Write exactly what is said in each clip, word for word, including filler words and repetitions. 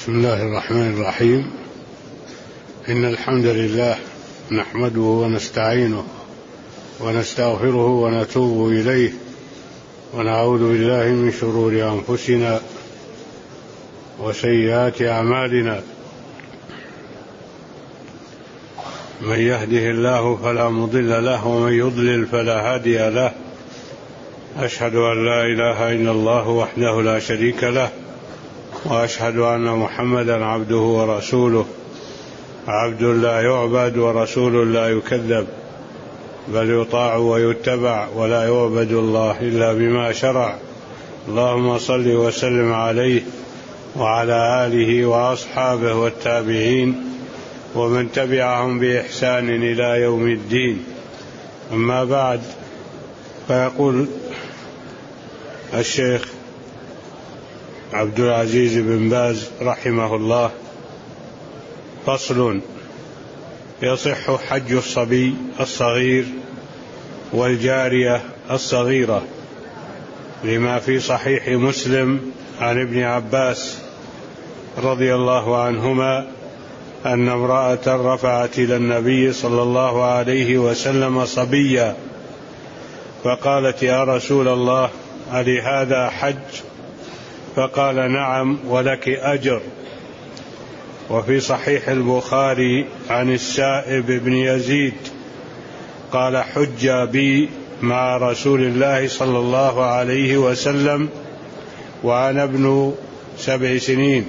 بسم الله الرحمن الرحيم. إن الحمد لله نحمده ونستعينه ونستغفره ونتوب إليه ونعوذ بالله من شرور أنفسنا وسيئات أعمالنا. من يهده الله فلا مضل له ومن يضلل فلا هادي له. أشهد أن لا إله إلا الله وحده لا شريك له، وأشهد أن محمدا عبده ورسوله، عبد لا يعبد ورسول لا يكذب، بل يطاع ويتبع ولا يعبد الله إلا بما شرع. اللهم صل وسلم عليه وعلى آله وأصحابه والتابعين ومن تبعهم بإحسان إلى يوم الدين. أما بعد، فيقول الشيخ عبد العزيز بن باز رحمه الله: فصل: يصح حج الصبي الصغير والجارية الصغيرة، لما في صحيح مسلم عن ابن عباس رضي الله عنهما أن امرأة رفعت إلى النبي صلى الله عليه وسلم صبيا، فقالت: يا رسول الله، ألهذا حج؟ فقال: نعم، ولك أجر. وفي صحيح البخاري عن السائب بن يزيد قال: حج بي مع رسول الله صلى الله عليه وسلم وأنا ابن سبع سنين،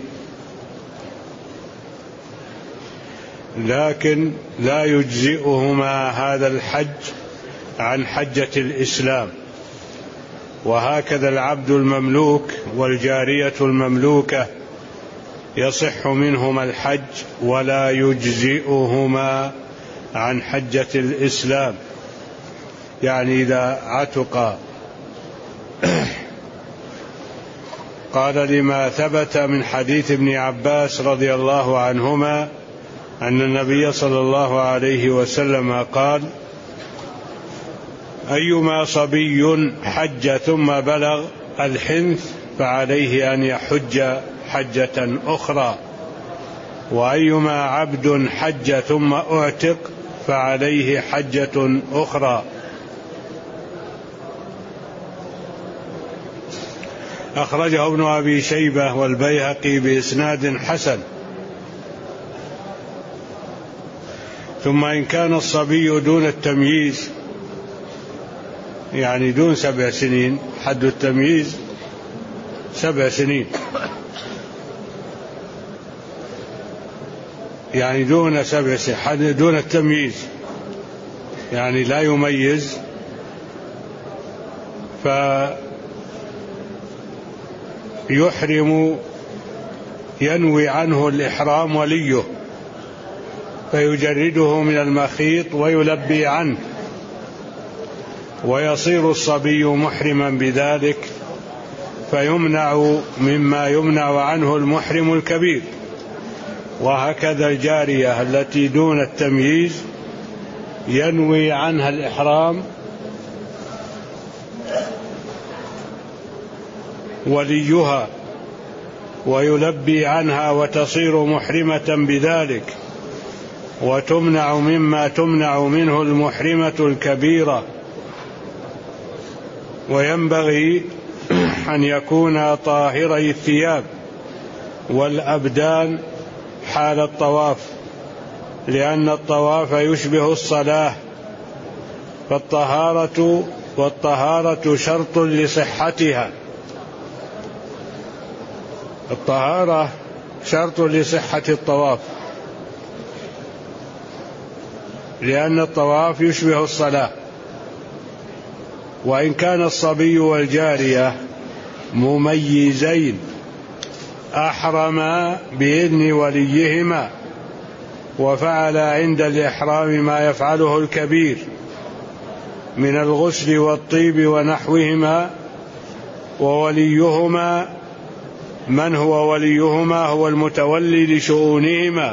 لكن لا يجزئهما هذا الحج عن حجة الإسلام. وهكذا العبد المملوك والجارية المملوكة يصح منهما الحج ولا يجزئهما عن حجة الإسلام، يعني إذا عتق. قال: لما ثبت من حديث ابن عباس رضي الله عنهما أن النبي صلى الله عليه وسلم قال: أيما صبي حج ثم بلغ الحنث فعليه أن يحج حجة أخرى، وأيما عبد حج ثم أعتق فعليه حجة أخرى. أخرجه ابن أبي شيبة والبيهقي بإسناد حسن. ثم إن كان الصبي دون التمييز، يعني دون سبع سنين، حد التمييز سبع سنين، يعني دون سبع سنين، حد دون التمييز، يعني لا يميز، فيحرم ينوي عنه الإحرام وليه، فيجرده من المخيط ويلبي عنه، ويصير الصبي محرما بذلك، فيمنع مما يمنع عنه المحرم الكبير. وهكذا الجارية التي دون التمييز ينوي عنها الإحرام وليها ويلبي عنها وتصير محرمة بذلك، وتمنع مما تمنع منه المحرمة الكبيرة. وينبغي أن يكون طاهري الثياب والأبدان حال الطواف، لأن الطواف يشبه الصلاة، فالطهارة والطهارة شرط لصحتها. الطهارة شرط لصحة الطواف، لأن الطواف يشبه الصلاة. وإن كان الصبي والجارية مميزين أحرما بإذن وليهما، وفعل عند الإحرام ما يفعله الكبير من الغسل والطيب ونحوهما، ووليهما من هو وليهما هو المتولي لشؤونهما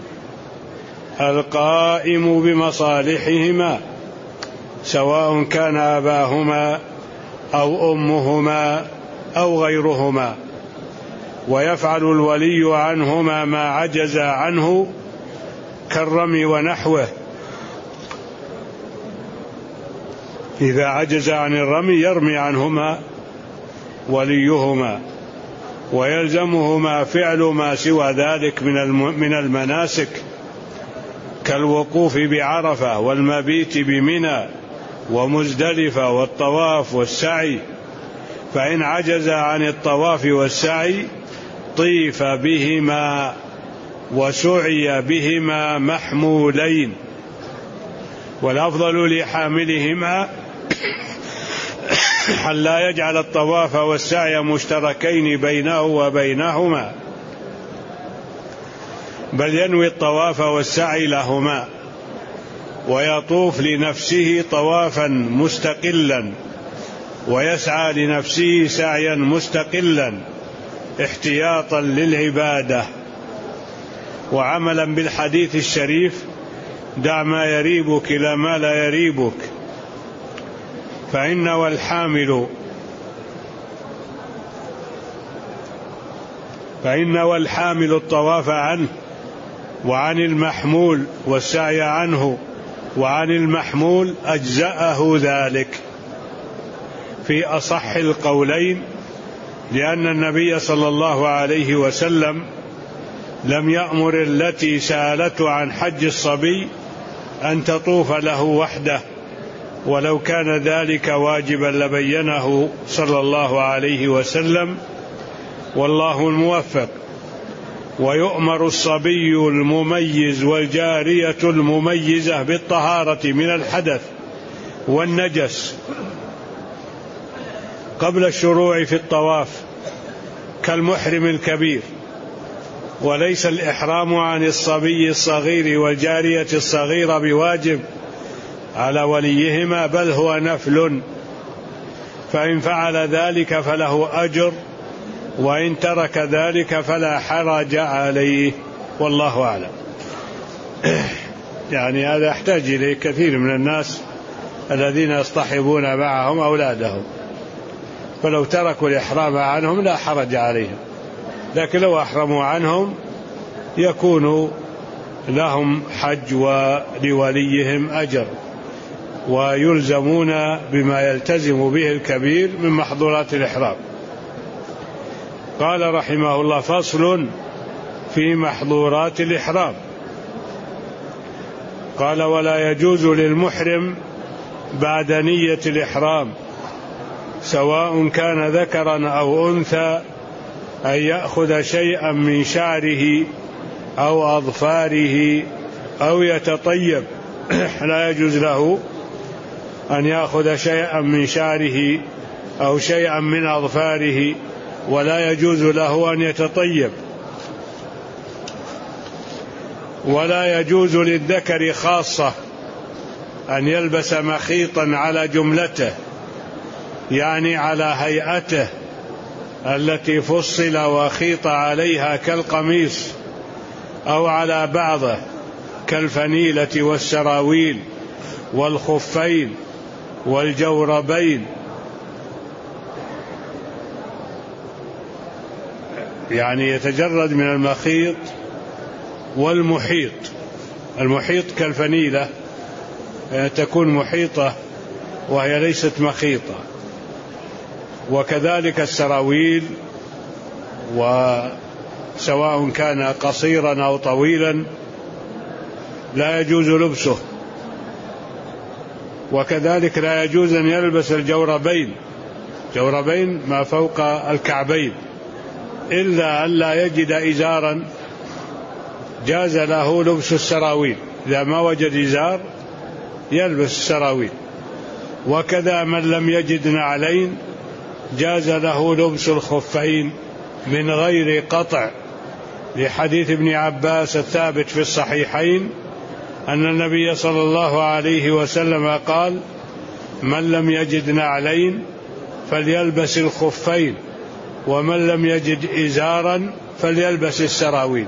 القائم بمصالحهما، سواء كان أباهما أو أمهما أو غيرهما. ويفعل الولي عنهما ما عجز عنه كالرمي ونحوه. إذا عجز عن الرمي يرمي عنهما وليهما، ويلزمهما فعل ما سوى ذلك من المناسك كالوقوف بعرفة والمبيت بمنى ومزدلفة والطواف والسعي. فإن عجز عن الطواف والسعي طيف بهما وسعي بهما محمولين، والأفضل لحاملهما أن لا يجعل الطواف والسعي مشتركين بينه وبينهما، بل ينوي الطواف والسعي لهما ويطوف لنفسه طوافا مستقلا ويسعى لنفسه سعيا مستقلا احتياطا للعبادة وعملا بالحديث الشريف: دع ما يريبك إلى ما لا يريبك، فإن والحامل فإن والحامل الطواف عنه وعن المحمول والسعي عنه وعن المحمول أجزأه ذلك في أصح القولين، لأن النبي صلى الله عليه وسلم لم يأمر التي سألته عن حج الصبي أن تطوف له وحده، ولو كان ذلك واجبا لبينه صلى الله عليه وسلم، والله الموفق. ويؤمر الصبي المميز والجارية المميزة بالطهارة من الحدث والنجس قبل الشروع في الطواف كالمحرم الكبير، وليس الإحرام عن الصبي الصغير والجارية الصغيرة بواجب على وليهما، بل هو نفل، فإن فعل ذلك فله أجر، وإن ترك ذلك فلا حرج عليه، والله أعلم. يعني هذا يحتاج إليه كثير من الناس الذين يصطحبون معهم أولادهم، فلو تركوا الإحرام عنهم لا حرج عليهم، لكن لو أحرموا عنهم يكون لهم حج ولوليهم أجر، ويلزمون بما يلتزم به الكبير من محظورات الإحرام. قال رحمه الله: فصل في محظورات الإحرام. قال: ولا يجوز للمحرم بعد نية الإحرام سواء كان ذكرا أو أنثى أن يأخذ شيئا من شعره أو أظفاره أو يتطيب. لا يجوز له أن يأخذ شيئا من شعره أو شيئا من أظفاره، ولا يجوز له أن يتطيب، ولا يجوز للذكر خاصة أن يلبس مخيطا على جملته، يعني على هيئته التي فصل وخيط عليها كالقميص، أو على بعضه كالفنيلة والسراويل والخفين والجوربين، يعني يتجرد من المخيط والمحيط. المحيط كالفنيلة تكون محيطة وهي ليست مخيطة، وكذلك السراويل، وسواء كان قصيرا أو طويلا لا يجوز لبسه، وكذلك لا يجوز أن يلبس الجوربين، جوربين ما فوق الكعبين، إلا أن لا يجد إزارا جاز له لبس السراويل، إذا ما وجد إزار يلبس السراويل. وكذا من لم يجد نعلين جاز له لبس الخفين من غير قطع، لحديث ابن عباس الثابت في الصحيحين أن النبي صلى الله عليه وسلم قال: من لم يجد نعلين فليلبس الخفين، ومن لم يجد إزارا فليلبس السراويل.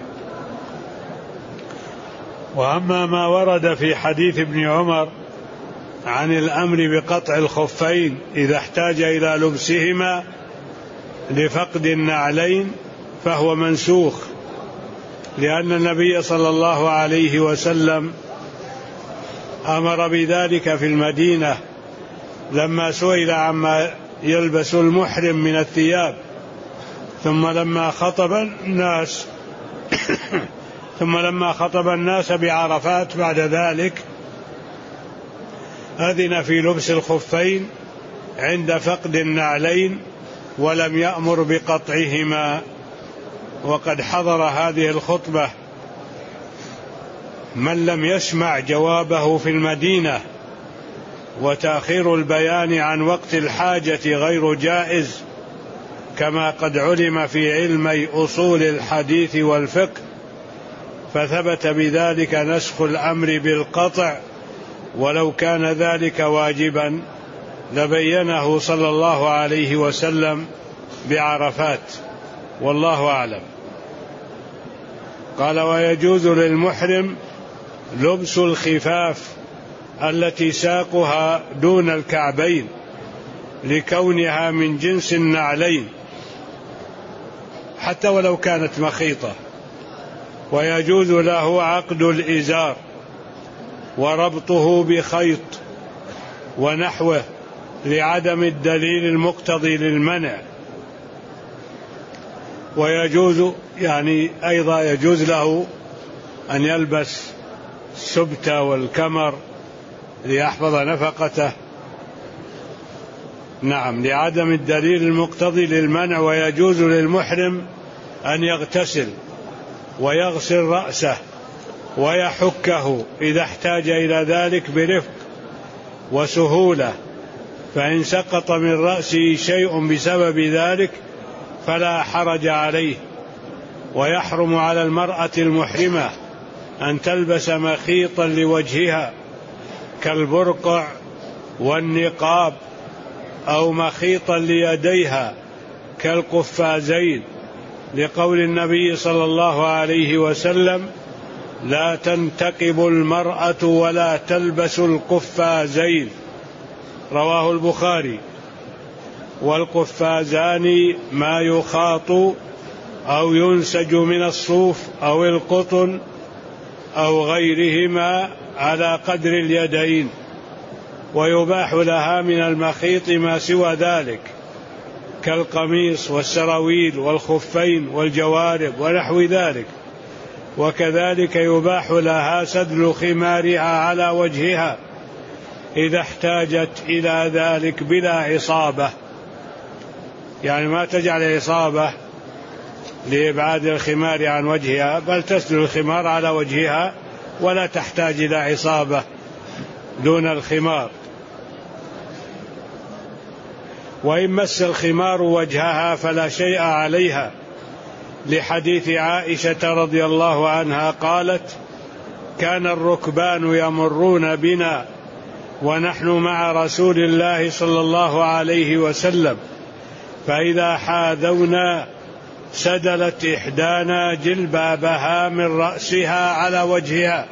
وأما ما ورد في حديث ابن عمر عن الأمر بقطع الخفين إذا احتاج إلى لبسهما لفقد النعلين، فهو منسوخ، لأن النبي صلى الله عليه وسلم أمر بذلك في المدينة لما سئل عما يلبس المحرم من الثياب، ثم لما خطب الناس ثم لما خطب الناس بعرفات بعد ذلك أذن في لبس الخفين عند فقد النعلين، ولم يأمر بقطعهما. وقد حضر هذه الخطبة من لم يسمع جوابه في المدينة، وتأخير البيان عن وقت الحاجة غير جائز، كما قد علم في علمي أصول الحديث والفقه، فثبت بذلك نسخ الأمر بالقطع، ولو كان ذلك واجبا لبينه صلى الله عليه وسلم بعرفات، والله أعلم. قال: ويجوز للمحرم لبس الخفاف التي ساقها دون الكعبين لكونها من جنس النعلين حتى ولو كانت مخيطة، ويجوز له عقد الإزار وربطه بخيط ونحوه لعدم الدليل المقتضي للمنع. ويجوز يعني أيضا يجوز له أن يلبس السبت والكمر ليحفظ نفقته، نعم، لعدم الدليل المقتضي للمنع. ويجوز للمحرم أن يغتسل ويغسل رأسه ويحكه إذا احتاج إلى ذلك برفق وسهولة، فإن سقط من رأسه شيء بسبب ذلك فلا حرج عليه. ويحرم على المرأة المحرمة أن تلبس مخيطا لوجهها كالبرقع والنقاب، أو مخيطا ليديها كالقفازين، لقول النبي صلى الله عليه وسلم: لا تنتقب المرأة ولا تلبس القفازين، رواه البخاري. والقفازان ما يخاط أو ينسج من الصوف أو القطن أو غيرهما على قدر اليدين، ويباح لها من المخيط ما سوى ذلك كالقميص والسراويل والخفين والجوارب ونحو ذلك. وكذلك يباح لها سدل خمارها على وجهها إذا احتاجت إلى ذلك بلا عصابة، يعني ما تجعل عصابة لإبعاد الخمار عن وجهها، بل تسدل الخمار على وجهها ولا تحتاج إلى عصابة دون الخمار. وإن مس الخمار وجهها فلا شيء عليها، لحديث عائشة رضي الله عنها قالت: كان الركبان يمرون بنا ونحن مع رسول الله صلى الله عليه وسلم، فإذا حاذونا سدلت إحدانا جلبابها من رأسها على وجهها،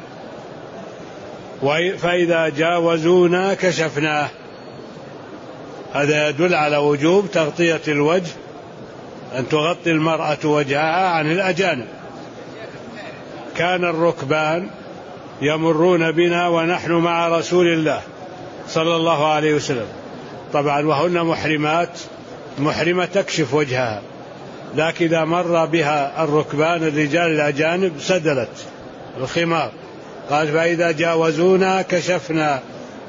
فإذا جاوزونا كشفناه. هذا يدل على وجوب تغطية الوجه، أن تغطي المرأة وجهها عن الأجانب. كان الركبان يمرون بنا ونحن مع رسول الله صلى الله عليه وسلم، طبعا وهن محرمات، محرمة تكشف وجهها، لكن إذا مر بها الركبان الرجال الأجانب سدلت الخمار، قال: فإذا جاوزونا كشفنا.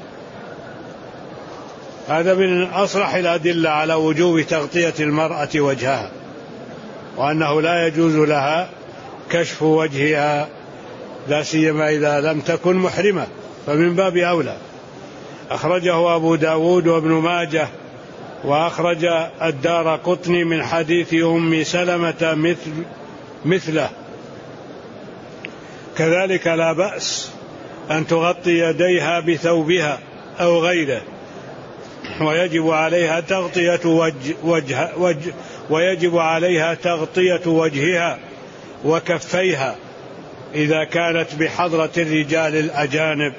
هذا من أصرح الأدلة على وجوب تغطية المرأة وجهها، وأنه لا يجوز لها كشف وجهها، لا سيما إذا لم تكن محرمة، فمن باب أولى. أخرجه أبو داود وابن ماجه، وأخرج الدارقطني من حديث أم سلمة مثل مثله. كذلك لا بأس أن تغطي يديها بثوبها أو غيره، ويجب عليها تغطية وجه وجه وجه ويجب عليها تغطية وجهها وكفيها إذا كانت بحضرة الرجال الأجانب،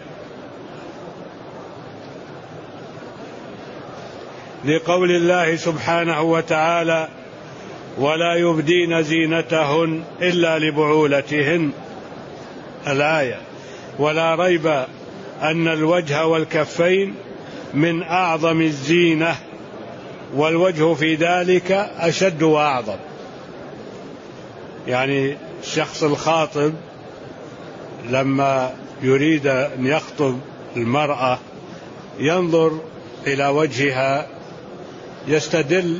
لقول الله سبحانه وتعالى: ولا يبدين زينتهن إلا لبعولتهن. الآية. ولا ريب أن الوجه والكفين من أعظم الزينة، والوجه في ذلك أشد وأعظم. يعني الشخص الخاطب لما يريد أن يخطب المرأة ينظر إلى وجهها، يستدل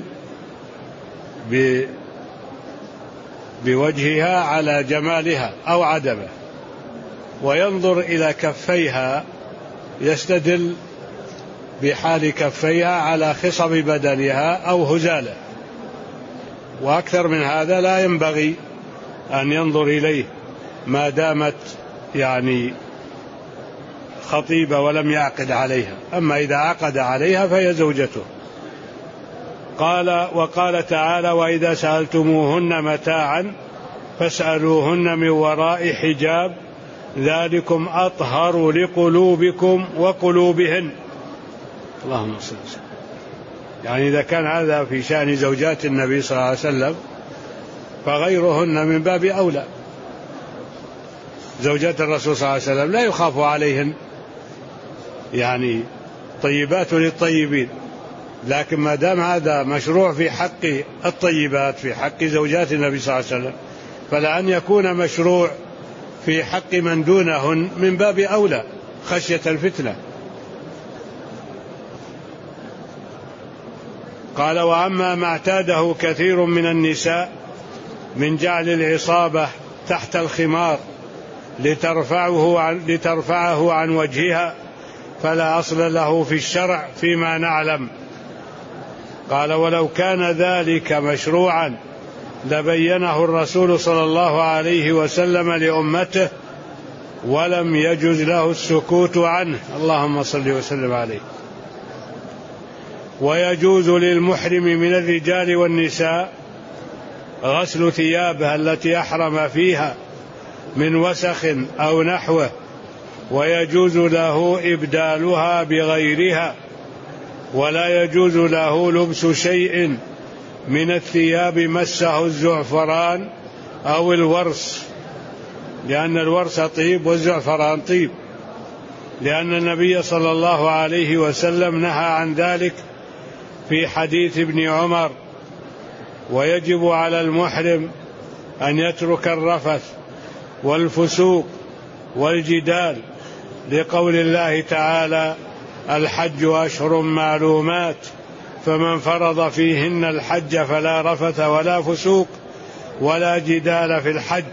بوجهها على جمالها أو عدمه، وينظر إلى كفيها يستدل بحال كفيها على خصب بدنها أو هزاله، وأكثر من هذا لا ينبغي أن ينظر إليه ما دامت يعني خطيبة ولم يعقد عليها. أما إذا عقد عليها فهي زوجته. قال وقال تعالى وإذا سألتموهن متاعا فاسألوهن من وراء حجاب ذلكم أطهر لقلوبكم وقلوبهن. اللهم صل وسلم. يعني إذا كان هذا في شأن زوجات النبي صلى الله عليه وسلم فغيرهن من باب أولى. زوجات الرسول صلى الله عليه وسلم لا يخاف عليهن، يعني طيبات للطيبين، لكن ما دام هذا مشروع في حق الطيبات في حق زوجات النبي صلى الله عليه وسلم فلأن يكون مشروع في حق من دونهن من باب أولى خشية الفتنة. قال وأما ما اعتاده كثير من النساء من جعل العصابة تحت الخمار لترفعه عن, لترفعه عن وجهها فلا أصل له في الشرع فيما نعلم. قال ولو كان ذلك مشروعا لبينه الرسول صلى الله عليه وسلم لأمته ولم يجز له السكوت عنه. اللهم صل وسلم عليه. ويجوز للمحرم من الرجال والنساء غسل ثيابها التي أحرم فيها من وسخ أو نحوه، ويجوز له إبدالها بغيرها، ولا يجوز له لبس شيء من الثياب مسه الزعفران أو الورس، لأن الورس طيب والزعفران طيب، لأن النبي صلى الله عليه وسلم نهى عن ذلك في حديث ابن عمر. ويجب على المحرم أن يترك الرفث والفسوق والجدال لقول الله تعالى الحج أشهر معلومات فمن فرض فيهن الحج فلا رفث ولا فسوق ولا جدال في الحج.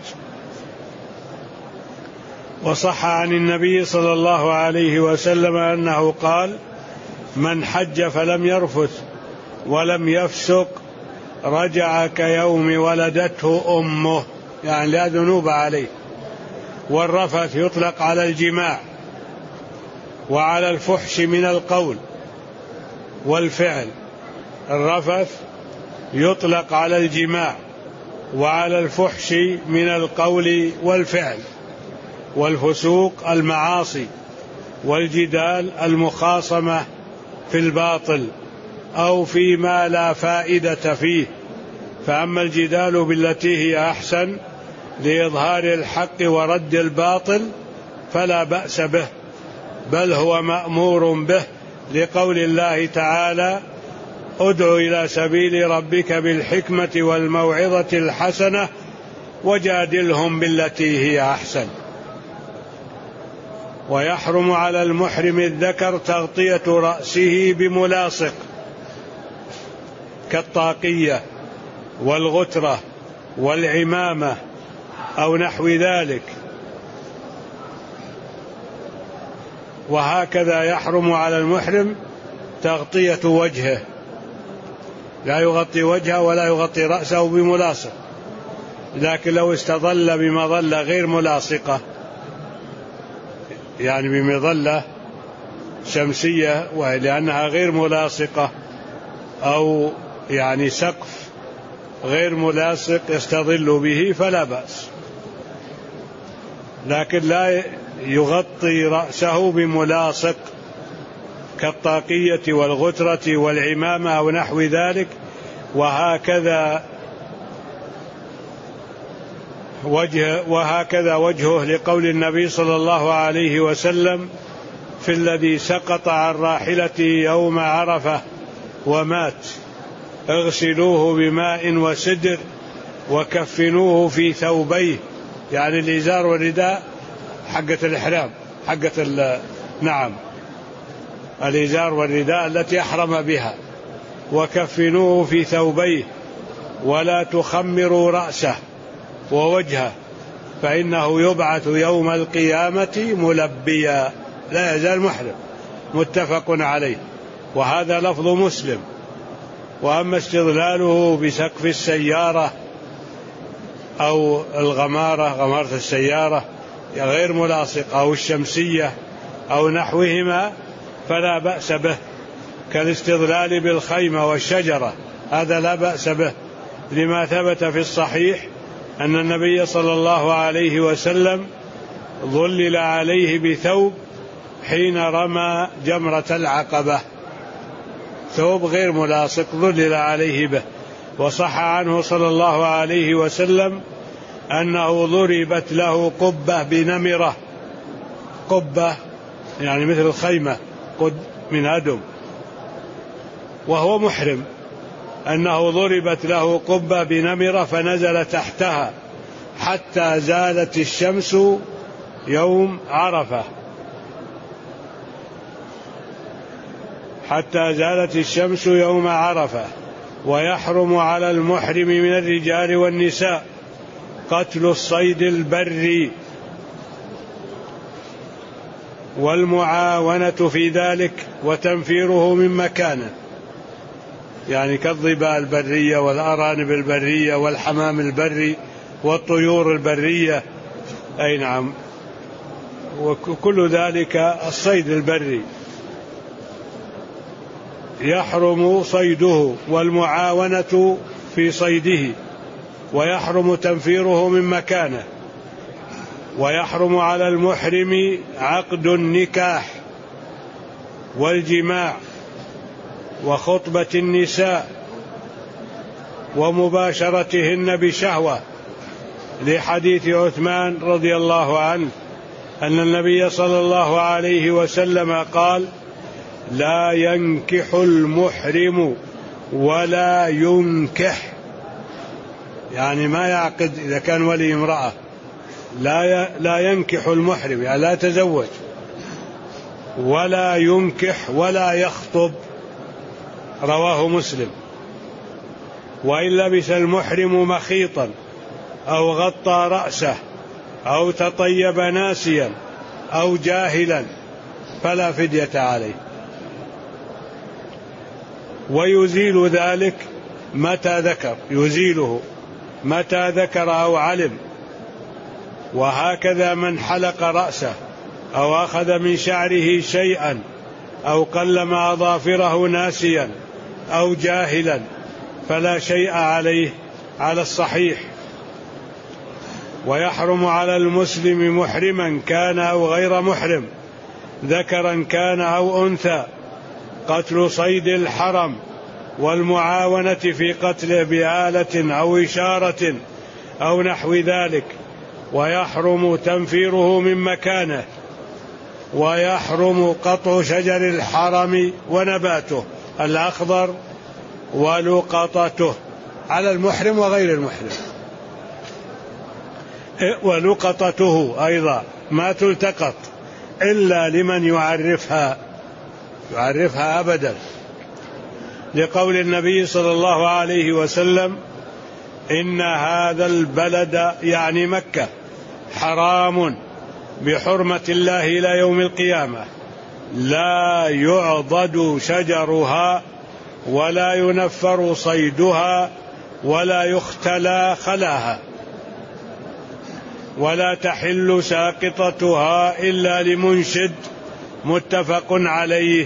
وصح عن النبي صلى الله عليه وسلم أنه قال من حج فلم يرفث ولم يفسق رجع كيوم ولدته أمه، يعني لا ذنوب عليه. والرفث يطلق على الجماع وعلى الفحش من القول والفعل. الرفث يطلق على الجماع وعلى الفحش من القول والفعل. والفسوق المعاصي، والجدال المخاصمة في الباطل أو فيما لا فائدة فيه. فأما الجدال بالتي هي أحسن لإظهار الحق ورد الباطل فلا بأس به، بل هو مأمور به لقول الله تعالى ادع إلى سبيل ربك بالحكمة والموعظة الحسنة وجادلهم بالتي هي أحسن. ويحرم على المحرم الذكر تغطية رأسه بملاصق كالطاقية والغترة والعمامة أو نحو ذلك. وهكذا يحرم على المحرم تغطية وجهه، لا يغطي وجهه ولا يغطي رأسه بملاصق، لكن لو استظل بمظلة غير ملاصقة، يعني بمظلة شمسية ولأنها غير ملاصقة، أو يعني سقف غير ملاصق يستظل به فلا بأس، لكن لا يغطي رأسه بملاصق كالطاقية والغترة والعمامة أو نحو ذلك. وهكذا وجه وهكذا وجهه لقول النبي صلى الله عليه وسلم في الذي سقط عن راحلته يوم عرفة ومات: اغسلوه بماء وسدر وكفنوه في ثوبيه، يعني الإزار والرداء حقة الإحرام، حقة نعم الإزار والرداء التي أحرم بها، وكفنوه في ثوبيه ولا تخمروا رأسه ووجهه فإنه يبعث يوم القيامة ملبيا لا يزال محرم. متفق عليه، وهذا لفظ مسلم. وأما استظلاله بسقف السيارة أو الغمارة، غمارة السيارة غير ملاصق، أو الشمسية أو نحوهما فلا بأس به، كالاستظلال بالخيمة والشجرة، هذا لا بأس به، لما ثبت في الصحيح أن النبي صلى الله عليه وسلم ظلل عليه بثوب حين رمى جمرة العقبة، ثوب غير ملاصق ظلل عليه به. وصح عنه صلى الله عليه وسلم أنه ضربت له قبة بنمرة، قبة يعني مثل الخيمة قد من أدم، وهو محرم، أنه ضربت له قبة بنمرة فنزل تحتها حتى زالت الشمس يوم عرفة، حتى زالت الشمس يوم عرفة. ويحرم على المحرم من الرجال والنساء قتل الصيد البري والمعاونة في ذلك وتنفيره من مكانه، يعني كالظباء البرية والأرانب البرية والحمام البري والطيور البرية، أي نعم، وكل ذلك الصيد البري يحرم صيده والمعاونة في صيده، ويحرم تنفيره من مكانه. ويحرم على المحرم عقد النكاح والجماع وخطبة النساء ومباشرتهن بشهوة، لحديث عثمان رضي الله عنه أن النبي صلى الله عليه وسلم قال: لا ينكح المحرم ولا ينكح، يعني ما يعقد إذا كان ولي امرأة، لا لا ينكح المحرم يعني لا يتزوج، ولا ينكح ولا يخطب، رواه مسلم. وإن لبس المحرم مخيطا أو غطى رأسه أو تطيب ناسيا أو جاهلا فلا فدية عليه، ويزيل ذلك متى ذكر، يزيله متى ذكر أو علم. وهكذا من حلق رأسه أو أخذ من شعره شيئا أو قلم أظافره ناسيا أو جاهلا فلا شيء عليه على الصحيح. ويحرم على المسلم محرما كان أو غير محرم، ذكرا كان أو أنثى، قتل صيد الحرم والمعاونة في قتله بآلة أو إشارة أو نحو ذلك، ويحرم تنفيره من مكانه. ويحرم قطع شجر الحرم ونباته الأخضر ولقطته على المحرم وغير المحرم، ولقطته أيضا ما تلتقط إلا لمن يعرفها، يعرفها أبدا، لقول النبي صلى الله عليه وسلم: إن هذا البلد يعني مكة حرام بحرمة الله إلى يوم القيامة، لا يعضد شجرها ولا ينفر صيدها ولا يختلى خلاها، ولا تحل ساقطتها إلا لمنشد، متفق عليه.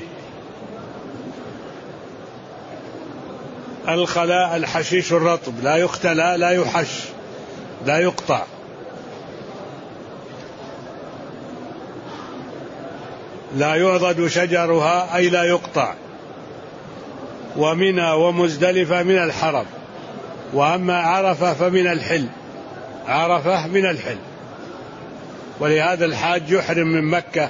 الخلاء الحشيش الرطب، لا يختلى لا يحش لا يقطع. لا يعضد شجرها أي لا يقطع. ومنى ومزدلفة من الحرم، وأما عرفة فمن الحل، عرفة من الحل. ولهذا الحاج يحرم من مكة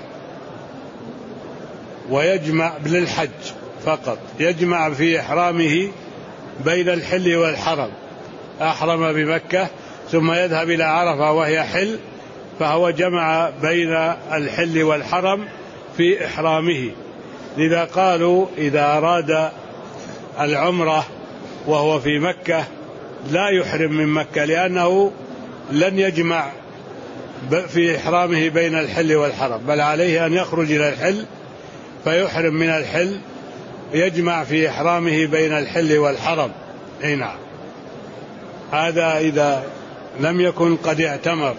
ويجمع للحج فقط، يجمع في إحرامه بين الحل والحرم، أحرم بمكة ثم يذهب إلى عرفة وهي حل، فهو جمع بين الحل والحرم في إحرامه. لذا قالوا إذا أراد العمرة وهو في مكة لا يحرم من مكة، لأنه لن يجمع في إحرامه بين الحل والحرم، بل عليه أن يخرج إلى الحل فيحرم من الحل، يجمع في إحرامه بين الحل والحرم. أي نعم، هذا إذا لم يكن قد اعتمر.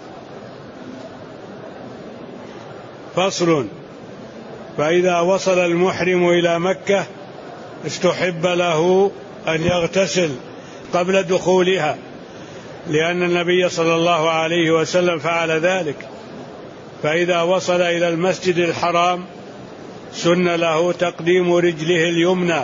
فصل: فإذا وصل المحرم إلى مكة استحب له أن يغتسل قبل دخولها، لأن النبي صلى الله عليه وسلم فعل ذلك. فإذا وصل إلى المسجد الحرام سن له تقديم رجله اليمنى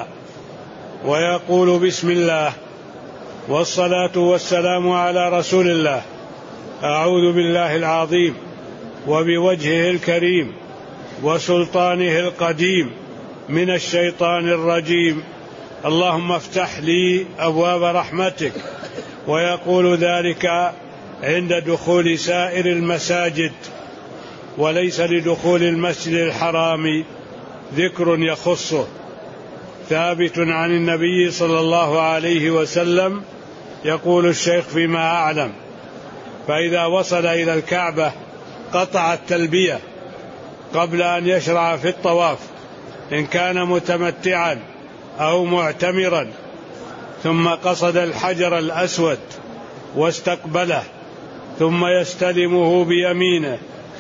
ويقول: بسم الله والصلاة والسلام على رسول الله، أعوذ بالله العظيم وبوجهه الكريم وسلطانه القديم من الشيطان الرجيم، اللهم افتح لي أبواب رحمتك. ويقول ذلك عند دخول سائر المساجد، وليس لدخول المسجد الحرام ذكر يخصه، ثابت عن النبي صلى الله عليه وسلم. يقول الشيخ فيما أعلم: فإذا وصل إلى الكعبة قطع التلبية قبل أن يشرع في الطواف إن كان متمتعا أو معتمرا، ثم قصد الحجر الأسود واستقبله، ثم يستلمه بيمينه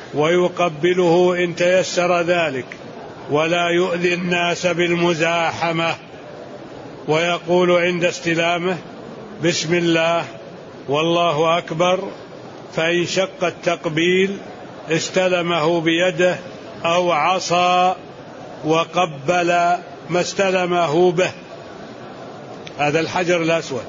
ويقبله إن تيسر ذلك، ولا يؤذي الناس بالمزاحمة. ويقول عند استلامه: بسم الله والله أكبر. فإن شق التقبيل استلمه بيده أو عصا وقبل ما استلمه به، هذا الحجر الأسود.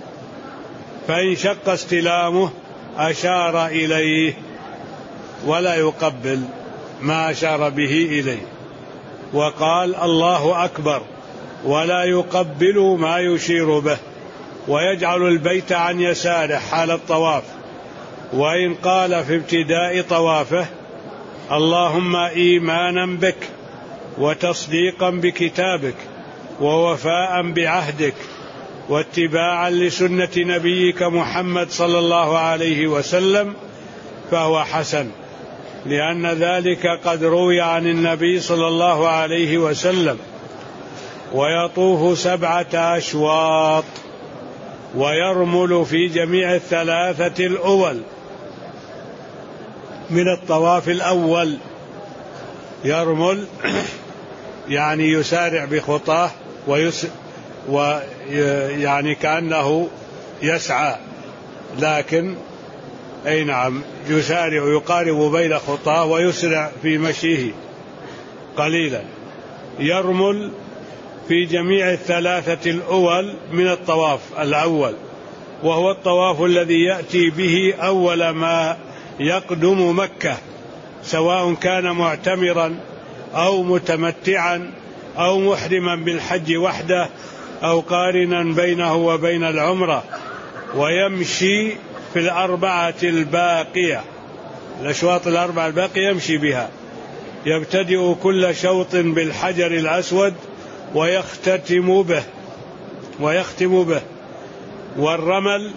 فإن شق استلامه أشار إليه ولا يقبل ما أشار به إليه، وقال الله أكبر ولا يقبل ما يشير به، ويجعل البيت عن يساره حال الطواف. وإن قال في ابتداء طوافه: اللهم إيمانا بك وتصديقا بكتابك ووفاء بعهدك واتباعا لسنة نبيك محمد صلى الله عليه وسلم، فهو حسن، لأن ذلك قد روي عن النبي صلى الله عليه وسلم. ويطوف سبعة أشواط ويرمل في جميع الثلاثة الأول من الطواف الأول. يرمل يعني يسارع بخطاه ويس ويعني كأنه يسعى، لكن أي نعم يسارع يقارب بين خطاه ويسرع في مشيه قليلا. يرمل في جميع الثلاثة الأول من الطواف الأول، وهو الطواف الذي يأتي به أول ما يقدم مكة، سواء كان معتمرا أو متمتعا أو محرما بالحج وحده أو قارنا بينه وبين العمرة. ويمشي في الأربعة الباقية، الأشواط الأربعة الباقية يمشي بها، يبتدئ كل شوط بالحجر الأسود ويختتم به ويختم به. والرمل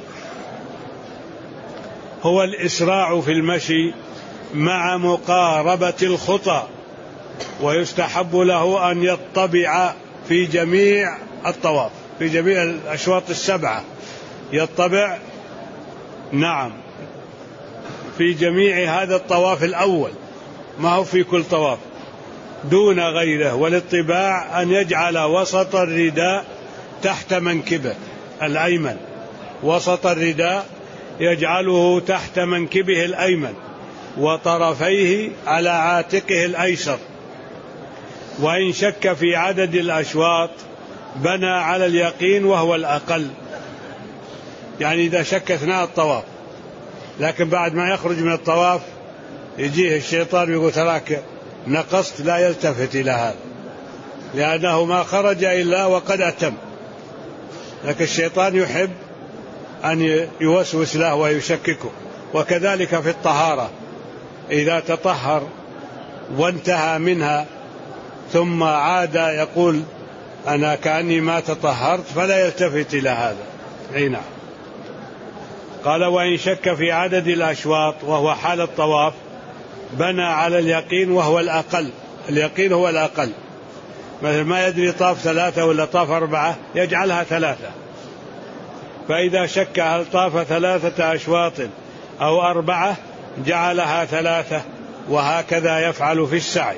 هو الإسراع في المشي مع مقاربة الخطى، ويستحب له أن يطبع في جميع الطواف، في جميع الأشواط السبعة يطبع، نعم، في جميع هذا الطواف الأول، ما هو في كل طواف دون غيره. والاطباع أن يجعل وسط الرداء تحت منكبه الأيمن، وسط الرداء يجعله تحت منكبه الأيمن وطرفيه على عاتقه الأيسر. وإن شك في عدد الأشواط بنى على اليقين وهو الأقل، يعني إذا شك أثناء الطواف لكن بعد ما يخرج من الطواف يجيه الشيطان ويقول تراك نقصت، لا يلتفت إلى هذا، لأنه ما خرج إلا وقد أتم. لكن الشيطان يحب أن يوسوس له ويشككه. وكذلك في الطهارة، إذا تطهر وانتهى منها ثم عاد يقول أنا كأني ما تطهرت، فلا يلتفت إلى هذا. أي نعم. قال وإن شك في عدد الأشواط وهو حال الطواف بنى على اليقين وهو الأقل. اليقين هو الأقل، مثل ما يدري طاف ثلاثة ولا طاف أربعة يجعلها ثلاثة. فإذا شك هل طاف ثلاثة أشواط أو أربعة جعلها ثلاثة، وهكذا يفعل في السعي.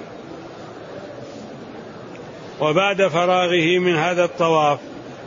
وبعد فراغه من هذا الطواف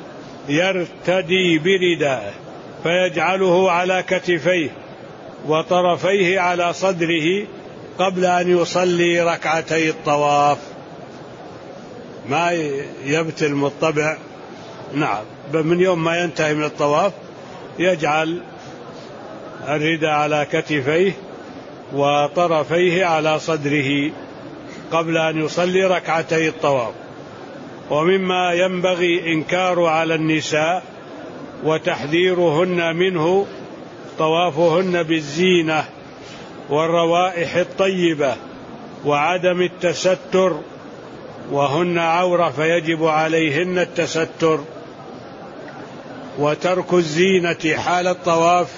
يرتدي برداءه فيجعله على كتفيه وطرفيه على صدره قبل أن يصلي ركعتي الطواف، ما يبتل مطبع. نعم، من يوم ما ينتهي من الطواف يجعل الرداء على كتفيه وطرفيه على صدره قبل أن يصلي ركعتي الطواف. ومما ينبغي إنكار على النساء وتحذيرهن منه طوافهن بالزينة والروائح الطيبة وعدم التستر، وهن عورة فيجب عليهن التستر، وترك الزينة حال الطواف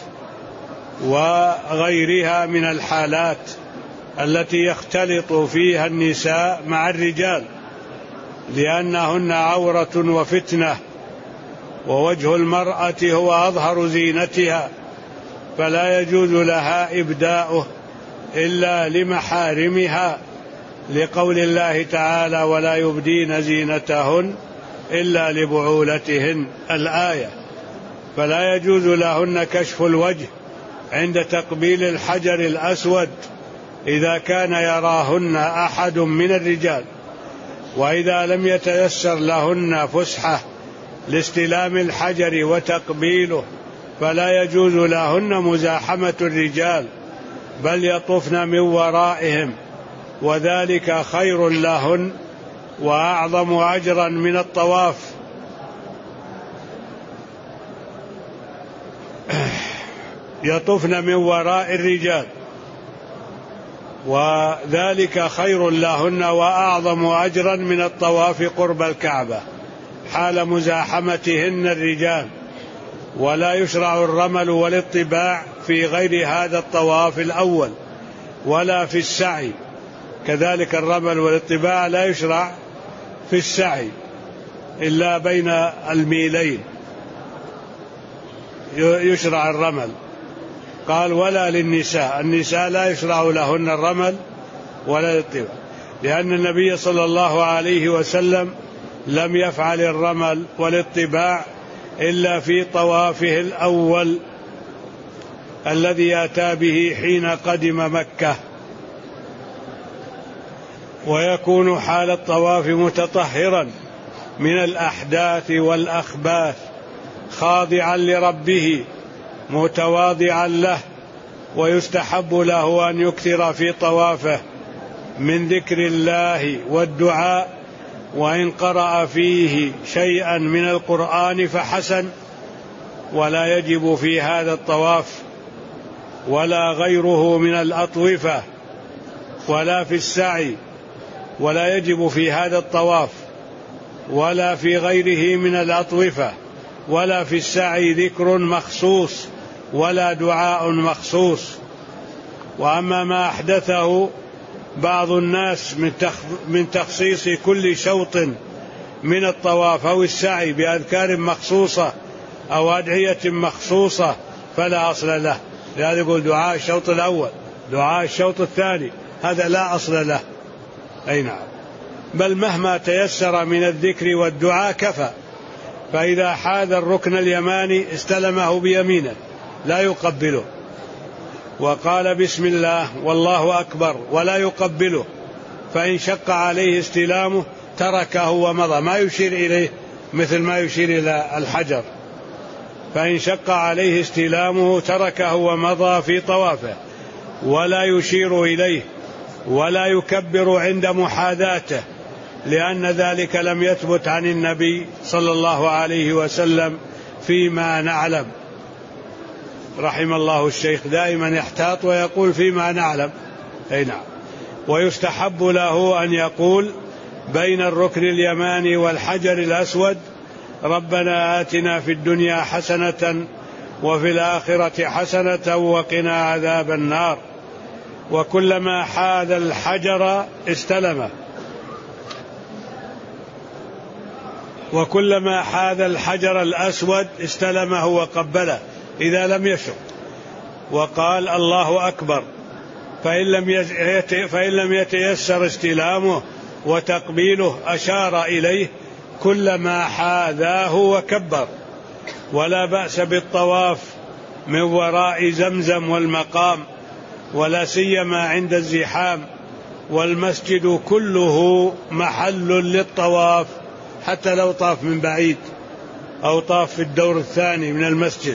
وغيرها من الحالات التي يختلط فيها النساء مع الرجال، لأنهن عورة وفتنة، ووجه المرأة هو أظهر زينتها، فلا يجوز لها إبداؤه إلا لمحارمها، لقول الله تعالى ولا يبدين زينتهن إلا لبعولتهن الآية. فلا يجوز لهن كشف الوجه عند تقبيل الحجر الأسود إذا كان يراهن أحد من الرجال، وإذا لم يتيسر لهن فسحة لاستلام الحجر وتقبيله فلا يجوز لهن مزاحمة الرجال، بل يطفن من ورائهم، وذلك خير لهن وأعظم أجرا من الطواف. يطفن من وراء الرجال، وذلك خير لهن وأعظم أجرا من الطواف قرب الكعبة حال مزاحمتهن الرجال. ولا يشرع الرمل والاطباع في غير هذا الطواف الأول ولا في السعي، كذلك الرمل والاطباع لا يشرع في السعي إلا بين الميلين يشرع الرمل. قال ولا للنساء، النساء لا يشرع لهن الرمل ولا الاطباع، لأن النبي صلى الله عليه وسلم لم يفعل الرمل والاطباع إلا في طوافه الأول الذي أتى به حين قدم مكة. ويكون حال الطواف متطهرا من الأحداث والأخباث خاضعا لربه متواضعا له، ويستحب له أن يكثر في طوافه من ذكر الله والدعاء، وإن قرأ فيه شيئا من القرآن فحسن، ولا يجب في هذا الطواف ولا غيره من الأطوفة ولا في السعي، ولا يجب في هذا الطواف ولا في غيره من الأطوفة ولا في السعي ذكر مخصوص ولا دعاء مخصوص. وأما ما أحدثه بعض الناس من تخصيص كل شوط من الطواف أو السعي بأذكار مخصوصة أو أدعية مخصوصة فلا أصل له، لهذا يقول دعاء الشوط الأول دعاء الشوط الثاني، هذا لا أصل له. أي نعم، بل مهما تيسر من الذكر والدعاء كفى. فإذا حاذ الركن اليماني استلمه بيمينه لا يقبله، وقال بسم الله والله أكبر ولا يقبله، فإن شق عليه استلامه تركه ومضى، ما يشير إليه مثل ما يشير إلى الحجر. فإن شق عليه استلامه تركه ومضى في طوافه، ولا يشير إليه ولا يكبر عند محاذاته، لأن ذلك لم يثبت عن النبي صلى الله عليه وسلم فيما نعلم. رحم الله الشيخ دائما يحتاط ويقول فيما نعلم. أي نعم. ويستحب له أن يقول بين الركن اليماني والحجر الأسود: ربنا آتنا في الدنيا حسنة وفي الآخرة حسنة وقنا عذاب النار. وكلما حاذ الحجر استلمه، وكلما حاذ الحجر الأسود استلمه وقبله إذا لم يشق، وقال الله أكبر. فإن لم فإن لم يتيسر استلامه وتقبيله أشار إليه كلما حاذاه وكبر. ولا بأس بالطواف من وراء زمزم والمقام، ولا سيما عند الزحام، والمسجد كله محل للطواف حتى لو طاف من بعيد أو طاف في الدور الثاني من المسجد،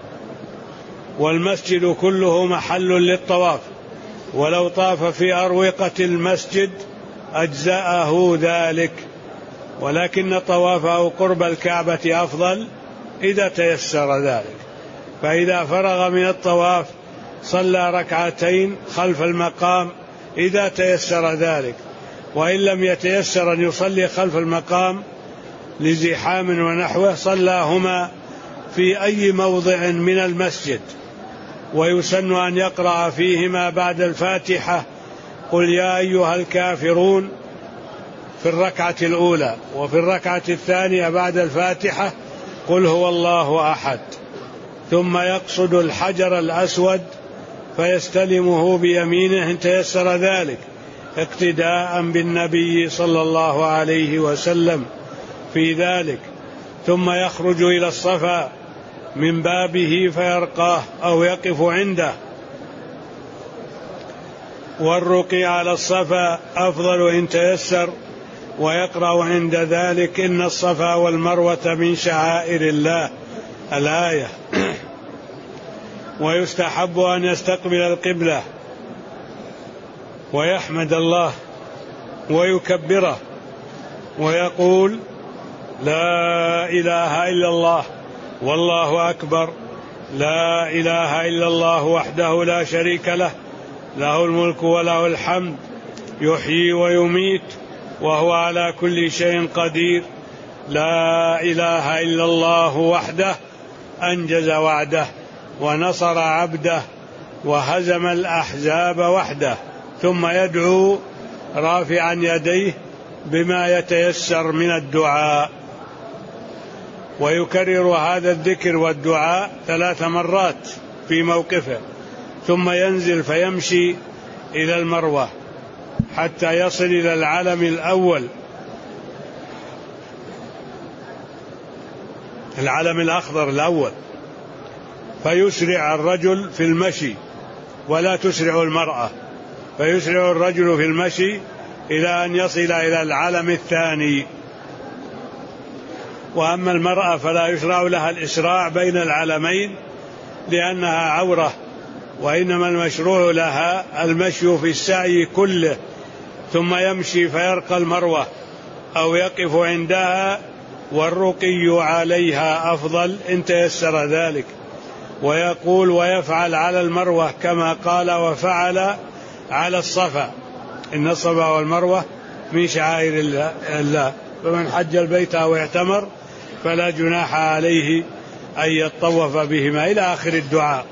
والمسجد كله محل للطواف، ولو طاف في أروقة المسجد أجزأه ذلك، ولكن طوافه قرب الكعبة أفضل إذا تيسر ذلك. فإذا فرغ من الطواف صلى ركعتين خلف المقام إذا تيسر ذلك، وإن لم يتيسر أن يصلي خلف المقام لزحام ونحوه صلاهما في أي موضع من المسجد. ويسن أن يقرأ فيهما بعد الفاتحة قل يا أيها الكافرون في الركعة الأولى، وفي الركعة الثانية بعد الفاتحة قل هو الله أحد، ثم يقصد الحجر الأسود فيستلمه بيمينه إن تيسر ذلك، اقتداء بالنبي صلى الله عليه وسلم في ذلك، ثم يخرج إلى الصفا من بابه فيرقاه أو يقف عنده. والرقي على الصفا أفضل إن تيسر، ويقرأ عند ذلك إن الصفا والمروة من شعائر الله الآية. ويستحب أن يستقبل القبلة ويحمد الله ويكبره ويقول لا إله إلا الله والله أكبر، لا إله إلا الله وحده لا شريك له، له الملك وله الحمد، يحيي ويميت وهو على كل شيء قدير، لا إله إلا الله وحده أنجز وعده ونصر عبده وهزم الأحزاب وحده. ثم يدعو رافعا يديه بما يتيسر من الدعاء، ويكرر هذا الذكر والدعاء ثلاث مرات في موقفه، ثم ينزل فيمشي إلى المروة حتى يصل إلى العلم الأول، العلم الأخضر الأول، فيسرع الرجل في المشي ولا تسرع المرأة، فيسرع الرجل في المشي إلى أن يصل إلى العلم الثاني. وأما المرأة فلا يشرع لها الإسراع بين العلمين لأنها عورة، وإنما المشروع لها المشي في السعي كله، ثم يمشي فيرقى المروة أو يقف عندها، والرقي عليها أفضل إن تيسر ذلك. ويقول ويفعل على المروة كما قال وفعل على الصفا، إن الصفا والمروة من شعائر الله، فمن حج البيت أو اعتمر فلا جناح عليه أن يطوف بهما إلى آخر الدعاء،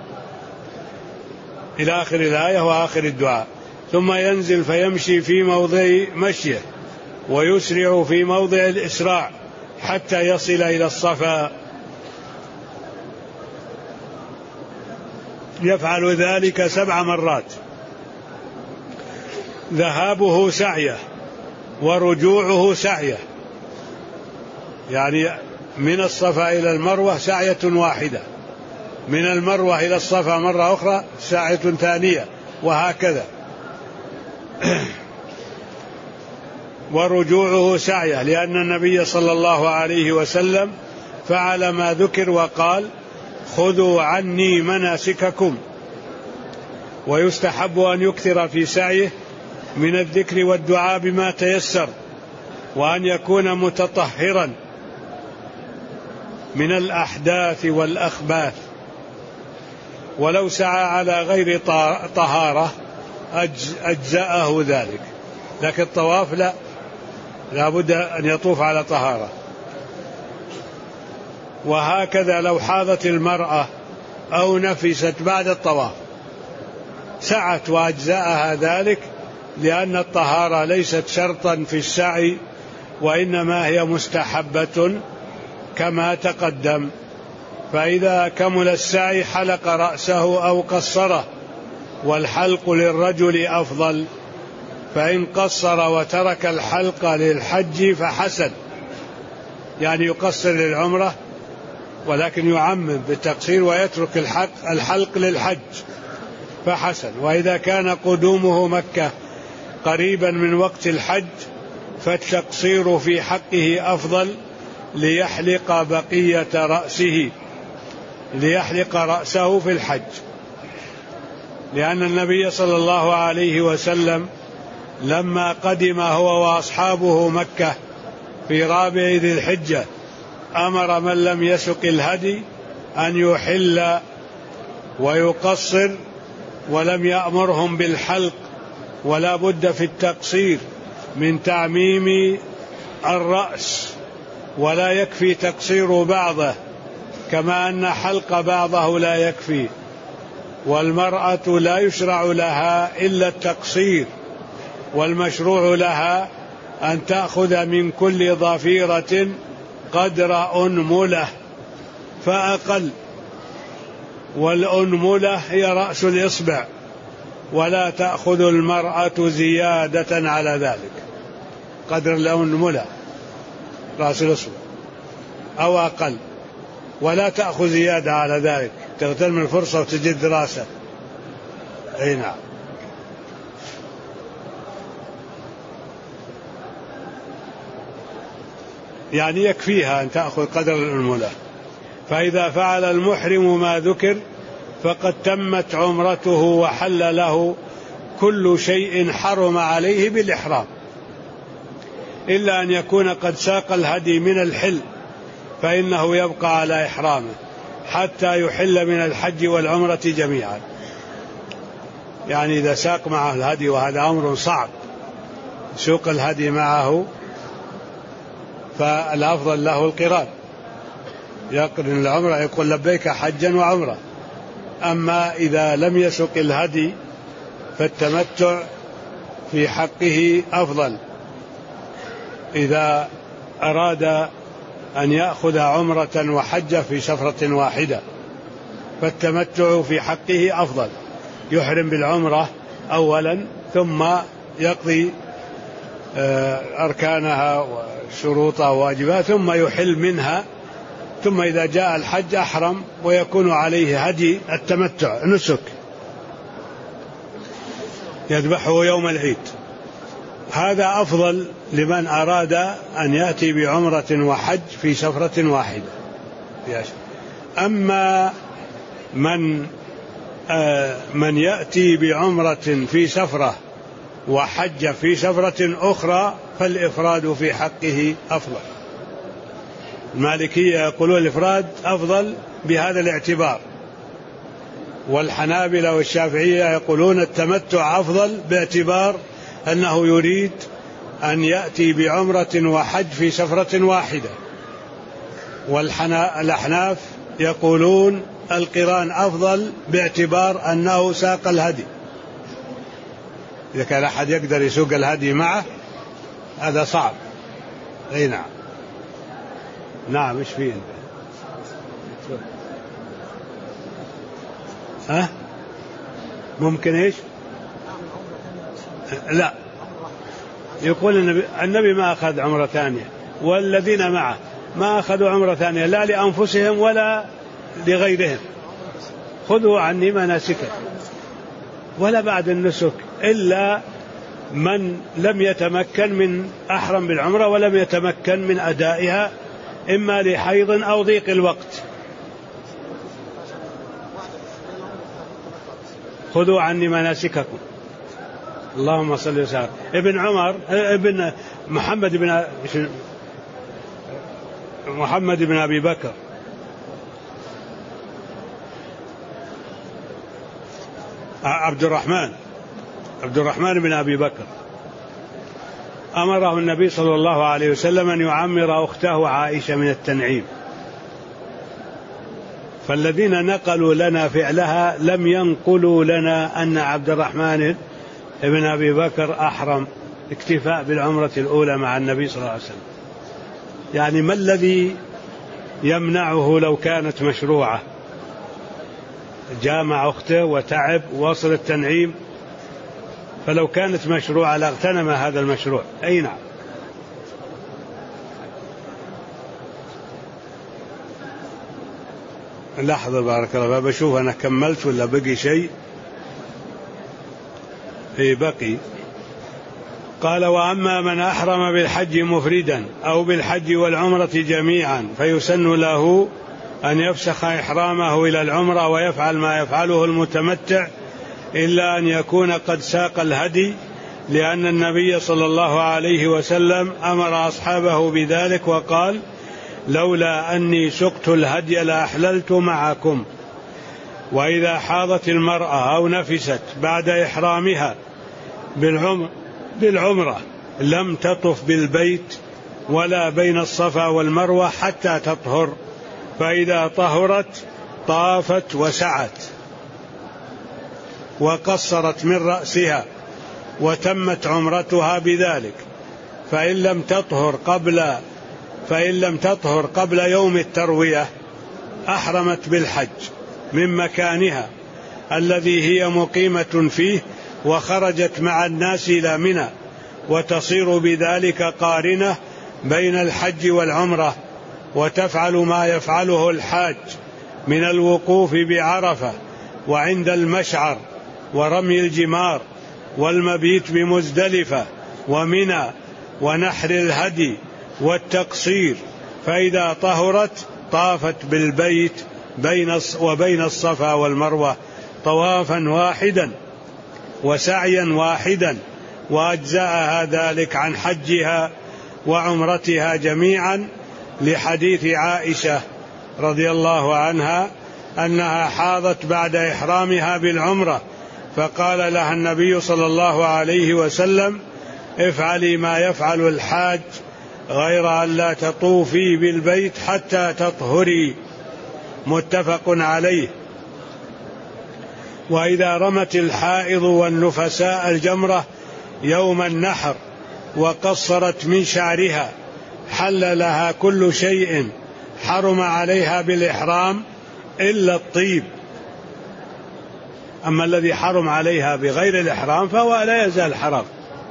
إلى آخر الآية وآخر الدعاء. ثم ينزل فيمشي في موضع مشيه ويسرع في موضع الإسراع حتى يصل إلى الصفا. يفعل ذلك سبع مرات، ذهابه سعيه ورجوعه سعيه، يعني من الصفا إلى المروة سعية واحدة، من المروة إلى الصفا مرة أخرى ساعة ثانية، وهكذا. ورجوعه سعيه، لأن النبي صلى الله عليه وسلم فعل ما ذكر وقال خذوا عني مناسككم. ويستحب أن يكثر في سعيه من الذكر والدعاء بما تيسر، وأن يكون متطهرا من الأحداث والأخباث. ولو سعى على غير طهارة أجزأه ذلك، لكن الطواف لا، لا بد أن يطوف على طهارة. وهكذا لو حاضت المرأة أو نفست بعد الطواف سعت وأجزأها ذلك، لأن الطهارة ليست شرطا في السعي، وإنما هي مستحبة كما تقدم. فإذا كمل السعي حلق رأسه أو قصره، والحلق للرجل أفضل، فإن قصر وترك الحلق للحج فحسن، يعني يقصر للعمرة ولكن يعمم بالتقصير ويترك الحلق, الحلق للحج فحسن. وإذا كان قدومه مكة قريبا من وقت الحج فالتقصير في حقه أفضل، ليحلق بقية رأسه ليحلق رأسه في الحج، لأن النبي صلى الله عليه وسلم لما قدم هو وأصحابه مكة في رابع ذي الحجة أمر من لم يسق الهدي أن يحل ويقصر، ولم يأمرهم بالحلق، ولا بد في التقصير من تعميم الرأس، ولا يكفي تقصير بعضه، كما أن حلق بعضه لا يكفي. والمرأة لا يشرع لها إلا التقصير، والمشروع لها أن تأخذ من كل ضفيرة قدر أنملة فأقل، والأنملة هي رأس الإصبع، ولا تأخذ المرأة زيادة على ذلك، قدر الأنملة رأس الإصبع أو أقل، ولا تأخذ زيادة على ذلك، تغتنم الفرصة وتجد رأسه. أي نعم. يعني يكفيها أن تأخذ قدر الأنملة. فإذا فعل المحرم ما ذكر فقد تمت عمرته وحل له كل شيء حرم عليه بالإحرام، إلا أن يكون قد ساق الهدي من الحل، فإنه يبقى على إحرامه حتى يحل من الحج والعمرة جميعا. يعني إذا ساق معه الهدي، وهذا أمر صعب، سوق الهدي معه، فالأفضل له القران، يقرن العمرة، يقول لبيك حجا وعمرة. أما إذا لم يسق الهدي فالتمتع في حقه أفضل، إذا أراد أن يأخذ عمرة وحج في سفرة واحدة فالتمتع في حقه أفضل، يحرم بالعمرة أولا ثم يقضي أركانها وشروطها وواجبها ثم يحل منها، ثم إذا جاء الحج أحرم ويكون عليه هدي التمتع نسك يذبحه يوم العيد. هذا أفضل لمن أراد أن يأتي بعمرة وحج في سفرة واحدة. أما من آه من يأتي بعمرة في سفرة وحج في سفرة أخرى فالإفراد في حقه أفضل. المالكية يقولون الإفراد أفضل بهذا الاعتبار، والحنابلة والشافعية يقولون التمتع أفضل باعتبار أنه يريد أن يأتي بعمرة وحج في سفرة واحدة، والأحناف يقولون القران أفضل باعتبار أنه ساق الهدي. إذا كان أحد يقدر يسوق الهدي معه هذا صعب. أي نعم. نعم. إيش فيه أنت؟ ها؟ ممكن إيش؟ لا، يقول النبي, النبي ما أخذ عمرة ثانية، والذين معه ما أخذوا عمرة ثانية لا لأنفسهم ولا لغيرهم. خذوا عني مناسككم، ولا بعد النسك إلا من لم يتمكن من أحرم بالعمرة ولم يتمكن من أدائها إما لحيض أو ضيق الوقت. خذوا عني مناسككم. اللهم صل وسلم. ابن عمر ابن محمد بن محمد بن أبي بكر عبد الرحمن عبد الرحمن بن أبي بكر أمره النبي صلى الله عليه وسلم أن يعمر أخته عائشة من التنعيم، فالذين نقلوا لنا فعلها لم ينقلوا لنا أن عبد الرحمن بن أبي بكر أحرم اكتفاء بالعمرة الأولى مع النبي صلى الله عليه وسلم. يعني ما الذي يمنعه لو كانت مشروعة؟ جامع أخته وتعب ووصل التنعيم، فلو كانت مشروعة لاغتنم هذا المشروع. أي نعم. لحظة بارك الله، بشوف أنا كملت ولا بقي شيء. إيه بقي. قال: وأما من أحرم بالحج مفردا أو بالحج والعمرة جميعا فيسن له أن يفسخ إحرامه إلى العمرة ويفعل ما يفعله المتمتع، إلا أن يكون قد ساق الهدي، لأن النبي صلى الله عليه وسلم أمر أصحابه بذلك وقال: لولا أني سقت الهدي لأحللت معكم. وإذا حاضت المرأة أو نفست بعد إحرامها بالعمرة لم تطف بالبيت ولا بين الصفا والمروة حتى تطهر، فإذا طهرت طافت وسعت وقصرت من رأسها وتمت عمرتها بذلك. فإن لم تطهر قبل فإن لم تطهر قبل يوم التروية أحرمت بالحج من مكانها الذي هي مقيمة فيه وخرجت مع الناس إلى منى، وتصير بذلك قارنة بين الحج والعمرة، وتفعل ما يفعله الحاج من الوقوف بعرفة وعند المشعر ورمي الجمار والمبيت بمزدلفة ومنى ونحر الهدي والتقصير. فإذا طهرت طافت بالبيت بين وبين الصفا والمروة طوافا واحدا وسعيا واحدا، وأجزأها ذلك عن حجها وعمرتها جميعا، لحديث عائشة رضي الله عنها أنها حاضت بعد إحرامها بالعمرة، فقال لها النبي صلى الله عليه وسلم: افعلي ما يفعل الحاج غير أن لا تطوفي بالبيت حتى تطهري. متفق عليه. وإذا رمت الحائض والنفساء الجمرة يوم النحر وقصرت من شعرها حل لها كل شيء حرم عليها بالإحرام إلا الطيب. أما الذي حرم عليها بغير الإحرام فهو لا يزال حرام،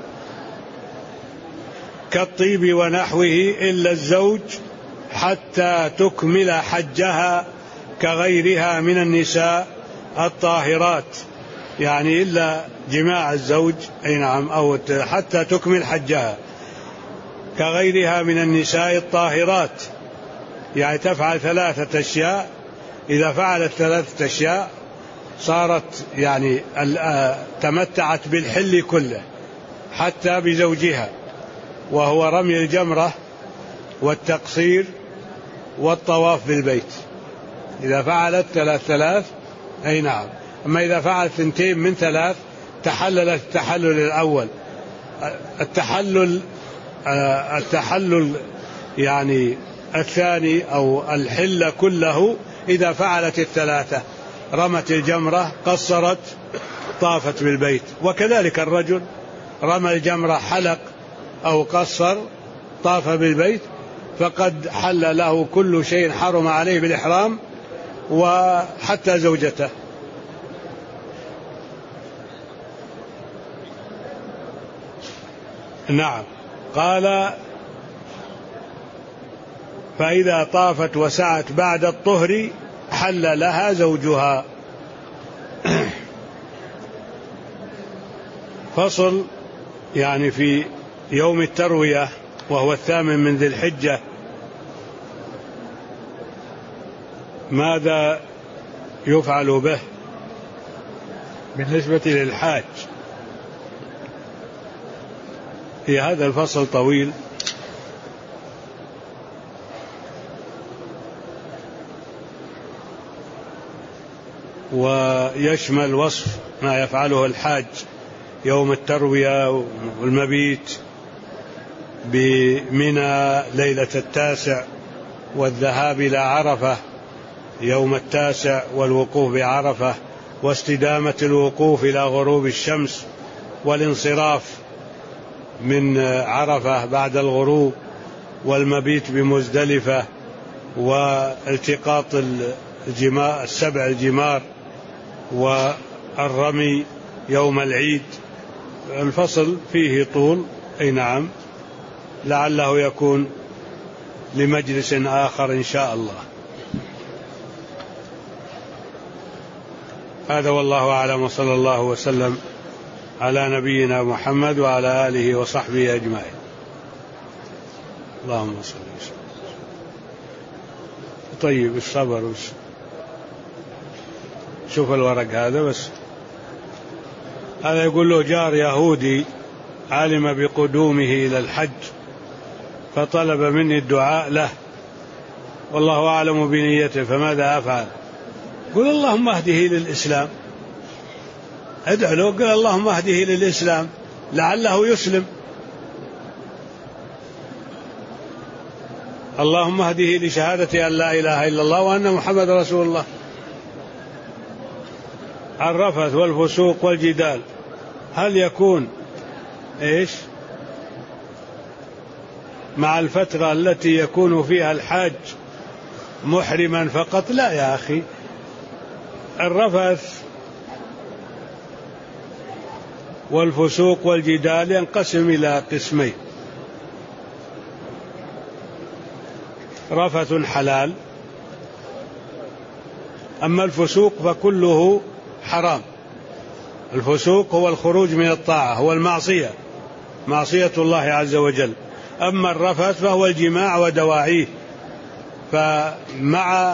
كالطيب ونحوه، إلا الزوج حتى تكمل حجها كغيرها من النساء الطاهرات، يعني إلا جماع الزوج أي نعم أو حتى تكمل حجها كغيرها من النساء الطاهرات، يعني تفعل ثلاثة أشياء. إذا فعلت ثلاثة أشياء صارت يعني تمتعت بالحل كله حتى بزوجها، وهو رمي الجمرة والتقصير والطواف بالبيت. إذا فعلت ثلاث ثلاث أي نعم. أما إذا فعلت ثنتين من ثلاث تحللت التحلل الأول. التحلل التحلل يعني الثاني أو الحل كله إذا فعلت الثلاثة: رمت الجمرة، قصرت، طافت بالبيت. وكذلك الرجل رمى الجمرة، حلق أو قصر، طاف بالبيت، فقد حل له كل شيء حرم عليه بالإحرام وحتى زوجته. نعم. قال: فإذا طافت وسعت بعد الطهر حل لها زوجها. فصل يعني في يوم التروية وهو الثامن من ذي الحجة ماذا يفعل به بالنسبة للحاج؟ في هذا الفصل طويل، ويشمل وصف ما يفعله الحاج يوم التروية والمبيت بمنى ليلة التاسع، والذهاب إلى عرفة يوم التاسع، والوقوف بعرفة، واستدامة الوقوف إلى غروب الشمس، والانصراف من عرفة بعد الغروب، والمبيت بمزدلفة، والتقاط الجمار السبع الجمار، والرمي يوم العيد. الفصل فيه طول، أي نعم، لعله يكون لمجلس آخر إن شاء الله. هذا والله أعلم، وصلى الله وسلم على نبينا محمد وعلى آله وصحبه أجمعين. اللهم صل وسلم. طيب الصبر وش. شوف الورق هذا بس. هذا يقول له جار يهودي علم بقدومه إلى الحج فطلب مني الدعاء له، والله أعلم بنيته، فماذا أفعل؟ قل اللهم اهده للإسلام، ادعو له، قل اللهم اهده للإسلام لعله يسلم. اللهم اهده لشهادة أن لا إله إلا الله وأن محمد رسول الله. الرفث والفسوق والجدال هل يكون إيش مع الفترة التي يكون فيها الحاج محرما فقط؟ لا يا أخي، الرفث والفسوق والجدال ينقسم إلى قسمين: رفث حلال، أما الفسوق فكله حرام. الفسوق هو الخروج من الطاعة، هو المعصية، معصية الله عز وجل. أما الرفث فهو الجماع ودواعيه، فمع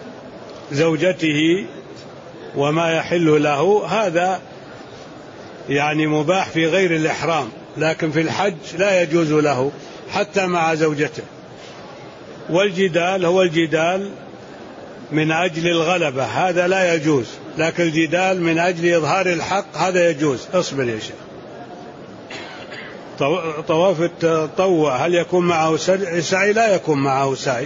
زوجته وما يحل له هذا يعني مباح في غير الإحرام، لكن في الحج لا يجوز له حتى مع زوجته. والجدال هو الجدال من أجل الغلبة، هذا لا يجوز، لكن الجدال من أجل إظهار الحق هذا يجوز. اصبر يا شيخ. طواف التطوع هل يكون معه سعي؟ لا يكون معه سعي.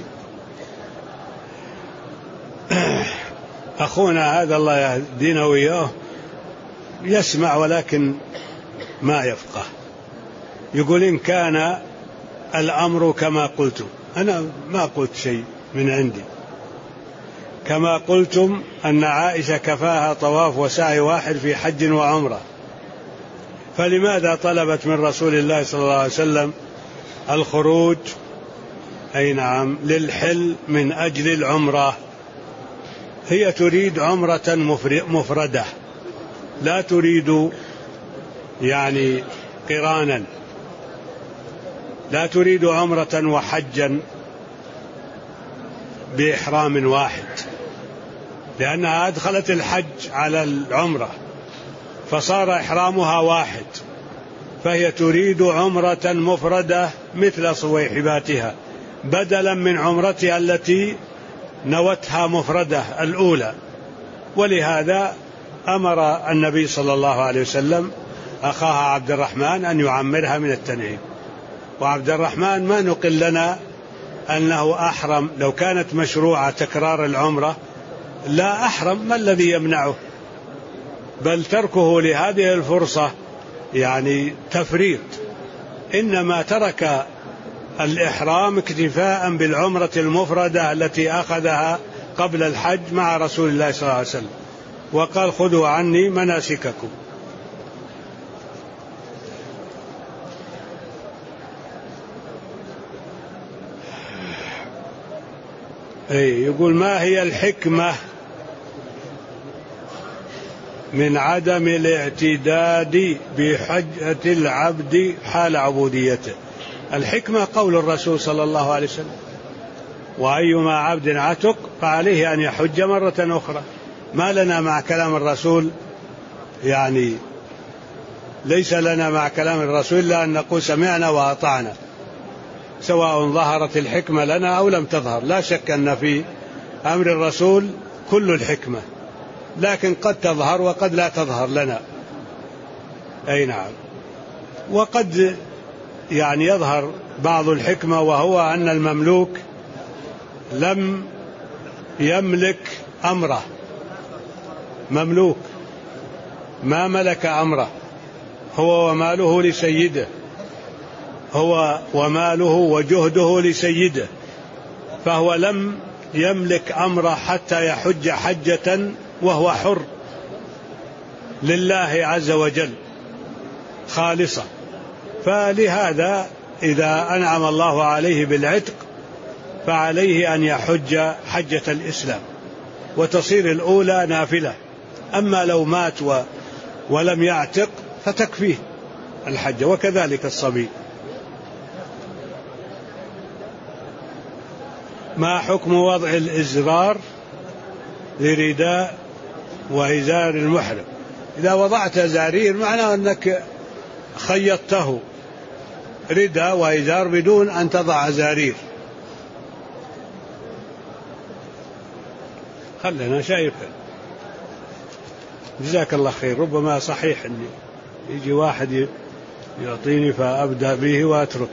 أخونا هذا الله يهدينا وإياه يسمع ولكن ما يفقه. يقول إن كان الأمر كما قلتم، أنا ما قلت شيء من عندي، كما قلتم أن عائشة كفاها طواف وسعي واحد في حج وعمرة، فلماذا طلبت من رسول الله صلى الله عليه وسلم الخروج أي نعم للحل من أجل العمرة؟ هي تريد عمرة مفردة، لا تريد يعني قرانا، لا تريد عمرة وحجا بإحرام واحد، لأنها أدخلت الحج على العمرة فصار إحرامها واحد، فهي تريد عمرة مفردة مثل صويحباتها بدلا من عمرتها التي نوتها مفردة الأولى. ولهذا أمر النبي صلى الله عليه وسلم أخاها عبد الرحمن أن يعمرها من التنعيم، وعبد الرحمن ما نقل لنا أنه أحرم. لو كانت مشروعة تكرار العمرة لا أحرم، ما الذي يمنعه؟ بل تركه لهذه الفرصة يعني تفريط، إنما ترك الإحرام اكتفاء بالعمرة المفردة التي أخذها قبل الحج مع رسول الله صلى الله عليه وسلم، وقال خذوا عني مناسككم. أي يقول ما هي الحكمة من عدم الاعتداد بحجة العبد حال عبوديته؟ الحكمة قول الرسول صلى الله عليه وسلم وأيما عبد عتق فعليه أن يحج مرة أخرى. ما لنا مع كلام الرسول، يعني ليس لنا مع كلام الرسول إلا أن نقول سمعنا وأطعنا، سواء ظهرت الحكمة لنا أو لم تظهر. لا شك أن في أمر الرسول كل الحكمة، لكن قد تظهر وقد لا تظهر لنا. أي نعم. وقد يعني يظهر بعض الحكمة، وهو أن المملوك لم يملك أمره، مملوك ما ملك أمره، هو وماله لسيده، هو وماله وجهده لسيده، فهو لم يملك أمره حتى يحج حجة وهو حر لله عز وجل خالصة. فلهذا إذا أنعم الله عليه بالعتق فعليه أن يحج حجة الإسلام، وتصير الأولى نافلة. أما لو مات ولم يعتق فتكفيه الحج، وكذلك الصبي. ما حكم وضع الإزرار لرداء وإزار المحرم؟ إذا وضعت زارير معناه أنك خيطته رداء وإزار بدون أن تضع زارير. خلنا شايفه. جزاك الله خير. ربما صحيح أني يجي واحد يعطيني فأبدأ به وأترك.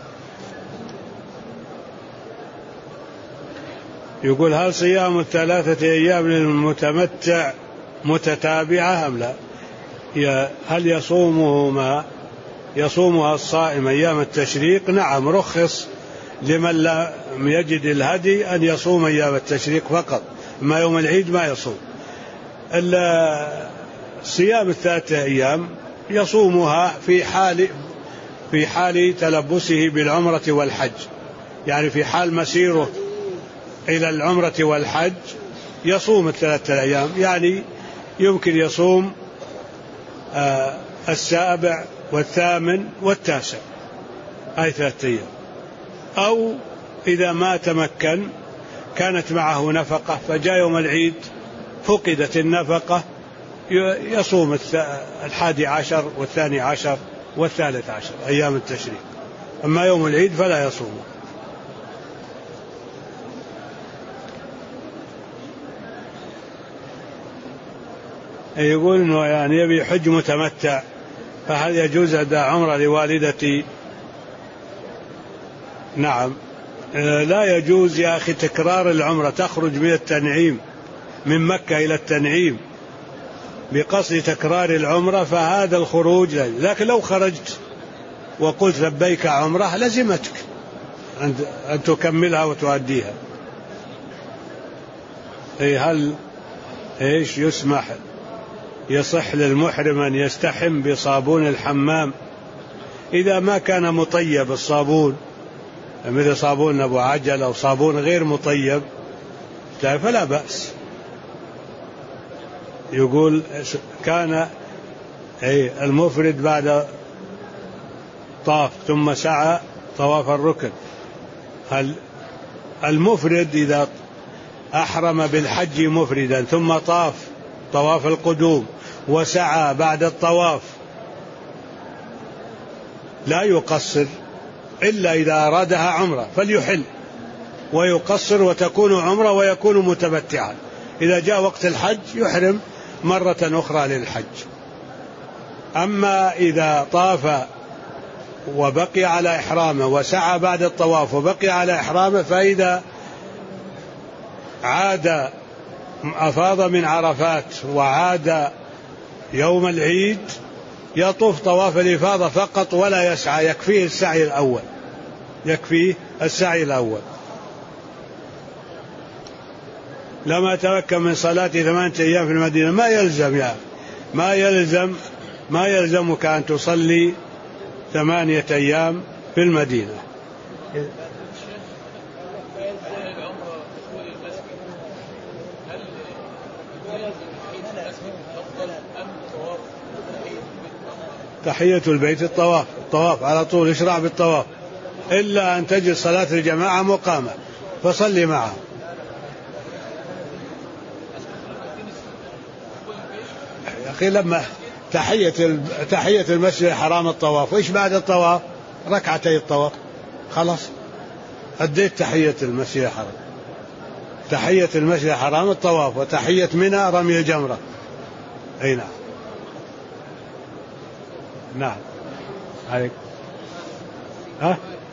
يقول: هل صيام الثلاثة أيام للمتمتع متتابعة أم لا؟ هل يصومهما يصومها الصائم أيام التشريق؟ نعم، رخص لمن لم يجد الهدي أن يصوم أيام التشريق فقط، ما يوم العيد ما يصوم. صيام الثلاثة أيام يصومها في حال في حال تلبسه بالعمرة والحج، يعني في حال مسيره إلى العمرة والحج يصوم الثلاثة أيام، يعني يمكن يصوم آه السابع والثامن والتاسع، هاي ثلاثة أيام. أو إذا ما تمكن كانت معه نفقة فجاء يوم العيد فقدت النفقة يصوم الحادي عشر والثاني عشر والثالث عشر أيام التشريق، أما يوم العيد فلا يصوم. يقول إنه يعني يبي حج متمتع، فهل يجوز أداء عمرة لوالدتي؟ نعم، لا يجوز يا أخي تكرار العمرة، تخرج من التنعيم من مكة إلى التنعيم بقصد تكرار العمرة، فهذا الخروج لازم. لكن لو خرجت وقلت لبيك عمرة لزمتك أن تكملها وتؤديها. هل إيش يسمح يصح للمحرم أن يستحم بصابون الحمام إذا ما كان مطيب الصابون، مثل صابون أبو عجل أو صابون غير مطيب فلا بأس. يقول: كان أي المفرد بعد طاف ثم سعى طواف الركن، هل المفرد إذا أحرم بالحج مفردا ثم طاف طواف القدوم وسعى بعد الطواف لا يقصر إلا إذا أرادها عمرة فليحل ويقصر وتكون عمرة ويكون متمتعا. إذا جاء وقت الحج يحرم مرة أخرى للحج. أما إذا طاف وبقي على إحرامه وسعى بعد الطواف وبقي على إحرامه، فإذا عاد أفاض من عرفات وعاد يوم العيد يطوف طواف الإفاضة فقط ولا يسعى، يكفيه السعي الأول، يكفيه السعي الأول. لما تمكن من صلاة ثمانية أيام في المدينة ما يلزم يا ما يلزم ما يلزمك أن تصلي ثمانية أيام في المدينة. تحية البيت الطواف، الطواف على طول اشرع بالطواف، إلا أن تجد صلاة الجماعة مقامة، فصلي معه. يا أخي لما تحية تحية المسجد الحرام الطواف، وإيش بعد الطواف؟ ركعتي الطواف، خلاص أديت تحية المسجد الحرام. تحية المسجد الحرام الطواف، وتحية منى رمي الجمرة. أي نعم. نعم عليك. ها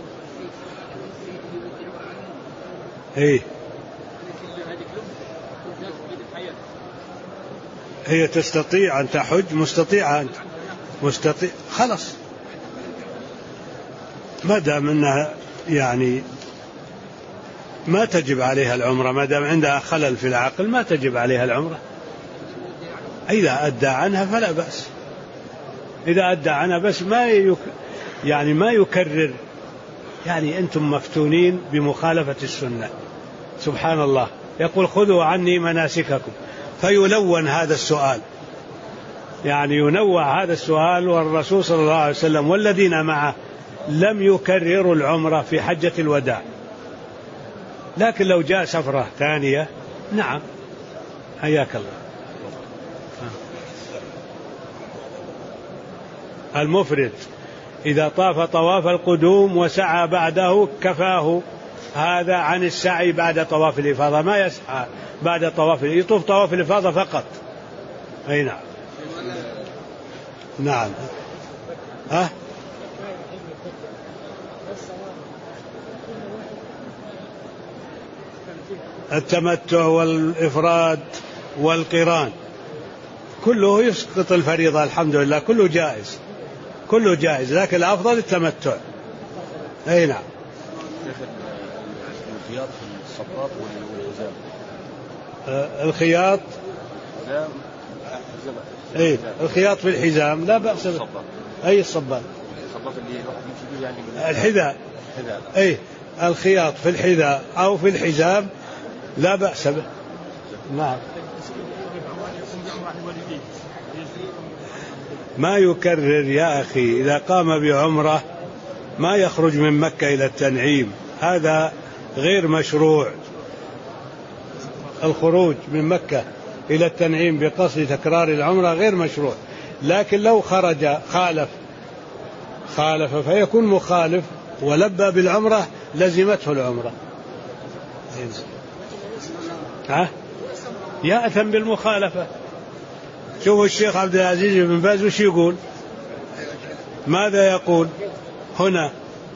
إيه هي تستطيع أن تحج، مستطيعة أن مستطيع خلاص، ما دام أنها يعني ما تجب عليها العمرة، ما دام عندها خلل في العقل ما تجب عليها العمرة. إذا أدى عنها فلا بأس، إذا أدى عنها بس ما يك يعني ما يكرر. يعني أنتم مفتونين بمخالفة السنة، سبحان الله. يقول خذوا عني مناسككم، فيلون هذا السؤال، يعني ينوع هذا السؤال. والرسول صلى الله عليه وسلم والذين معه لم يكرروا العمرة في حجة الوداع، لكن لو جاء سفرة ثانية نعم. حياك الله. المفرد إذا طاف طواف القدوم وسعى بعده كفاه هذا عن السعي بعد طواف الإفاضة، ما يسعى بعد طواف، يطوف طواف الإفاضة فقط. أي نعم. نعم. ها التمتع والإفراد والقران كله يسقط الفريضة، الحمد لله كله جائز، كله جائز، لكن الأفضل التمتع. أي نعم. الخياط في الصباط والحزام. الخياط أي الخياط في الحزام لا بأس به. أي الصباط يعني الحذاء. أي الخياط في الحذاء أو في الحزام لا بأس به. نعم. ما يكرر يا أخي، إذا قام بعمرة ما يخرج من مكة إلى التنعيم، هذا غير مشروع. الخروج من مكة إلى التنعيم بقصد تكرار العمرة غير مشروع. لكن لو خرج خالف خالف فيكون مخالف ولبى بالعمرة لزمته العمرة. ها يأثم بالمخالفة. شوفوا الشيخ عبد العزيز بن باز وش يقول، ماذا يقول هنا؟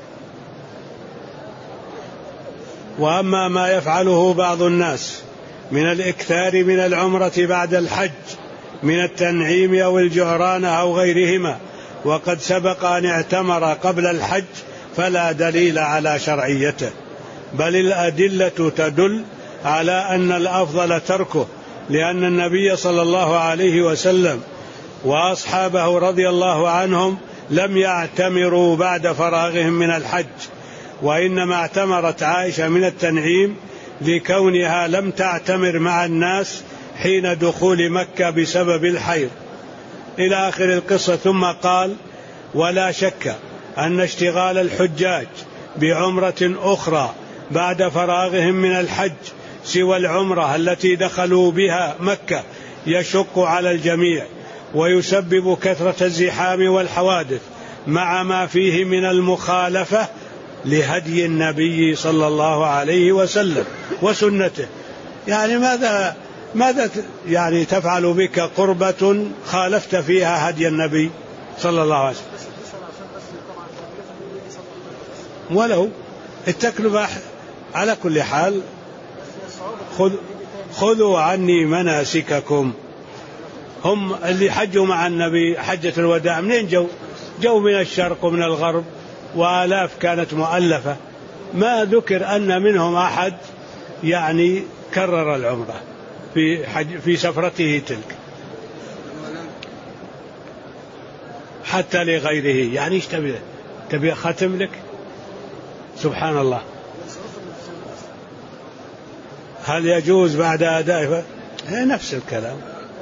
وأما ما يفعله بعض الناس من الإكثار من العمرة بعد الحج من التنعيم أو الجعران أو غيرهما وقد سبق أن اعتمر قبل الحج فلا دليل على شرعيته، بل الأدلة تدل على أن الأفضل تركه، لأن النبي صلى الله عليه وسلم وأصحابه رضي الله عنهم لم يعتمروا بعد فراغهم من الحج، وإنما اعتمرت عائشة من التنعيم لكونها لم تعتمر مع الناس حين دخول مكة بسبب الحيض إلى آخر القصة. ثم قال ولا شك أن اشتغال الحجاج بعمرة أخرى بعد فراغهم من الحج سوى العمرة التي دخلوا بها مكة يشق على الجميع ويسبب كثرة الزحام والحوادث مع ما فيه من المخالفة لهدي النبي صلى الله عليه وسلم وسنته. يعني ماذا ماذا يعني تفعل بك قربة خالفت فيها هدي النبي صلى الله عليه وسلم؟ ولو التكلفة على كل حال. خذ خذوا عني مناسككم. هم اللي حجوا مع النبي حجة الوداع منين جو؟ جو من الشرق ومن الغرب، وآلاف كانت مؤلفة، ما ذكر أن منهم أحد يعني كرر العمرة في حج في سفرته تلك حتى لغيره. يعني ايش تبي تبي ختم لك؟ سبحان الله. هل يجوز بعد أداء؟ نفس الكلام.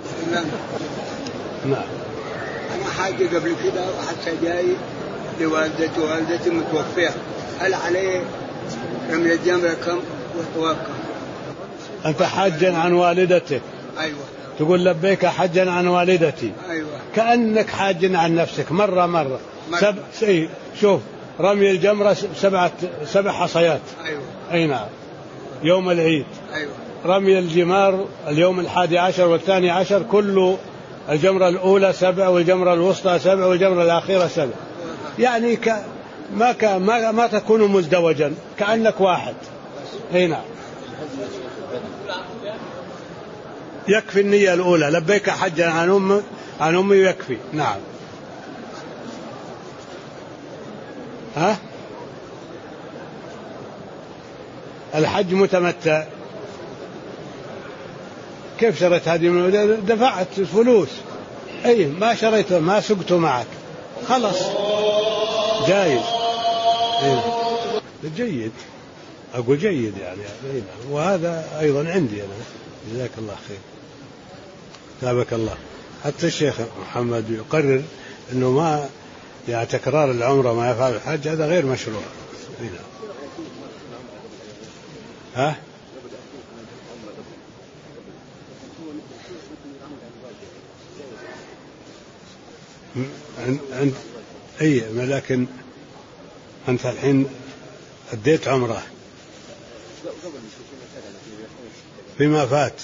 نعم. أنا حاجة قبل كده وحتى جاي لوالدتي، والدتي متوفية، هل عليه رمي الجمرة كم وتوكل. أنت حاجا عن والدتك. أيوة. تقول لبيك حجا عن والدتي. أيوة. كأنك حاج عن نفسك مرة مرة. سب... سي... شوف رمي الجمرة سبعة سبع حصيات. أيوة. أي نعم يوم العيد. أيوة. رمي الجمار اليوم الحادي عشر والثاني عشر كله الجمرة الأولى سبع والجمرة الوسطى سبع والجمرة الأخيرة سبع. يعني ك... ما, ك... ما ما تكون مزدوجا كأنك واحد. أي نعم. يكفي النية الأولى لبيك حجا عن أمي عن أمي يكفي. نعم. ها الحج متمتع. كيف شريت هذه من دفعت فلوس. أي ما شريته ما سقته معك خلاص جايز. أي. جيد أقول جيد يعني. أي. وهذا أيضا عندي أنا. جزاك الله خير. تابك الله. حتى الشيخ محمد يقرر أنه ما يعني تكرار العمرة ما يفعل الحج هذا غير مشروع. ها عند أي لكن أنت الحين أديت عمرة فيما فات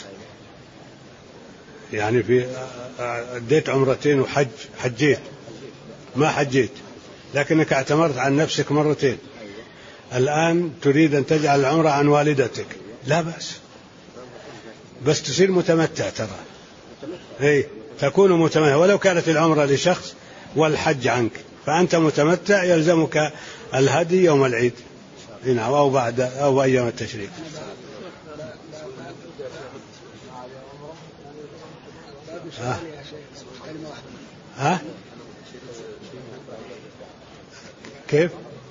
يعني في أديت عمرتين وحج حجيت ما حجيت لكنك اعتمرت عن نفسك مرتين. الآن تريد أن تجعل العمرة عن والدتك لا بأس بس تصير متمتع ترى. أي تكون متمتع ولو كانت العمرة لشخص والحج عنك فأنت متمتع يلزمك الهدي يوم العيد أو بعد أو أيام التشريق. ها ها كيف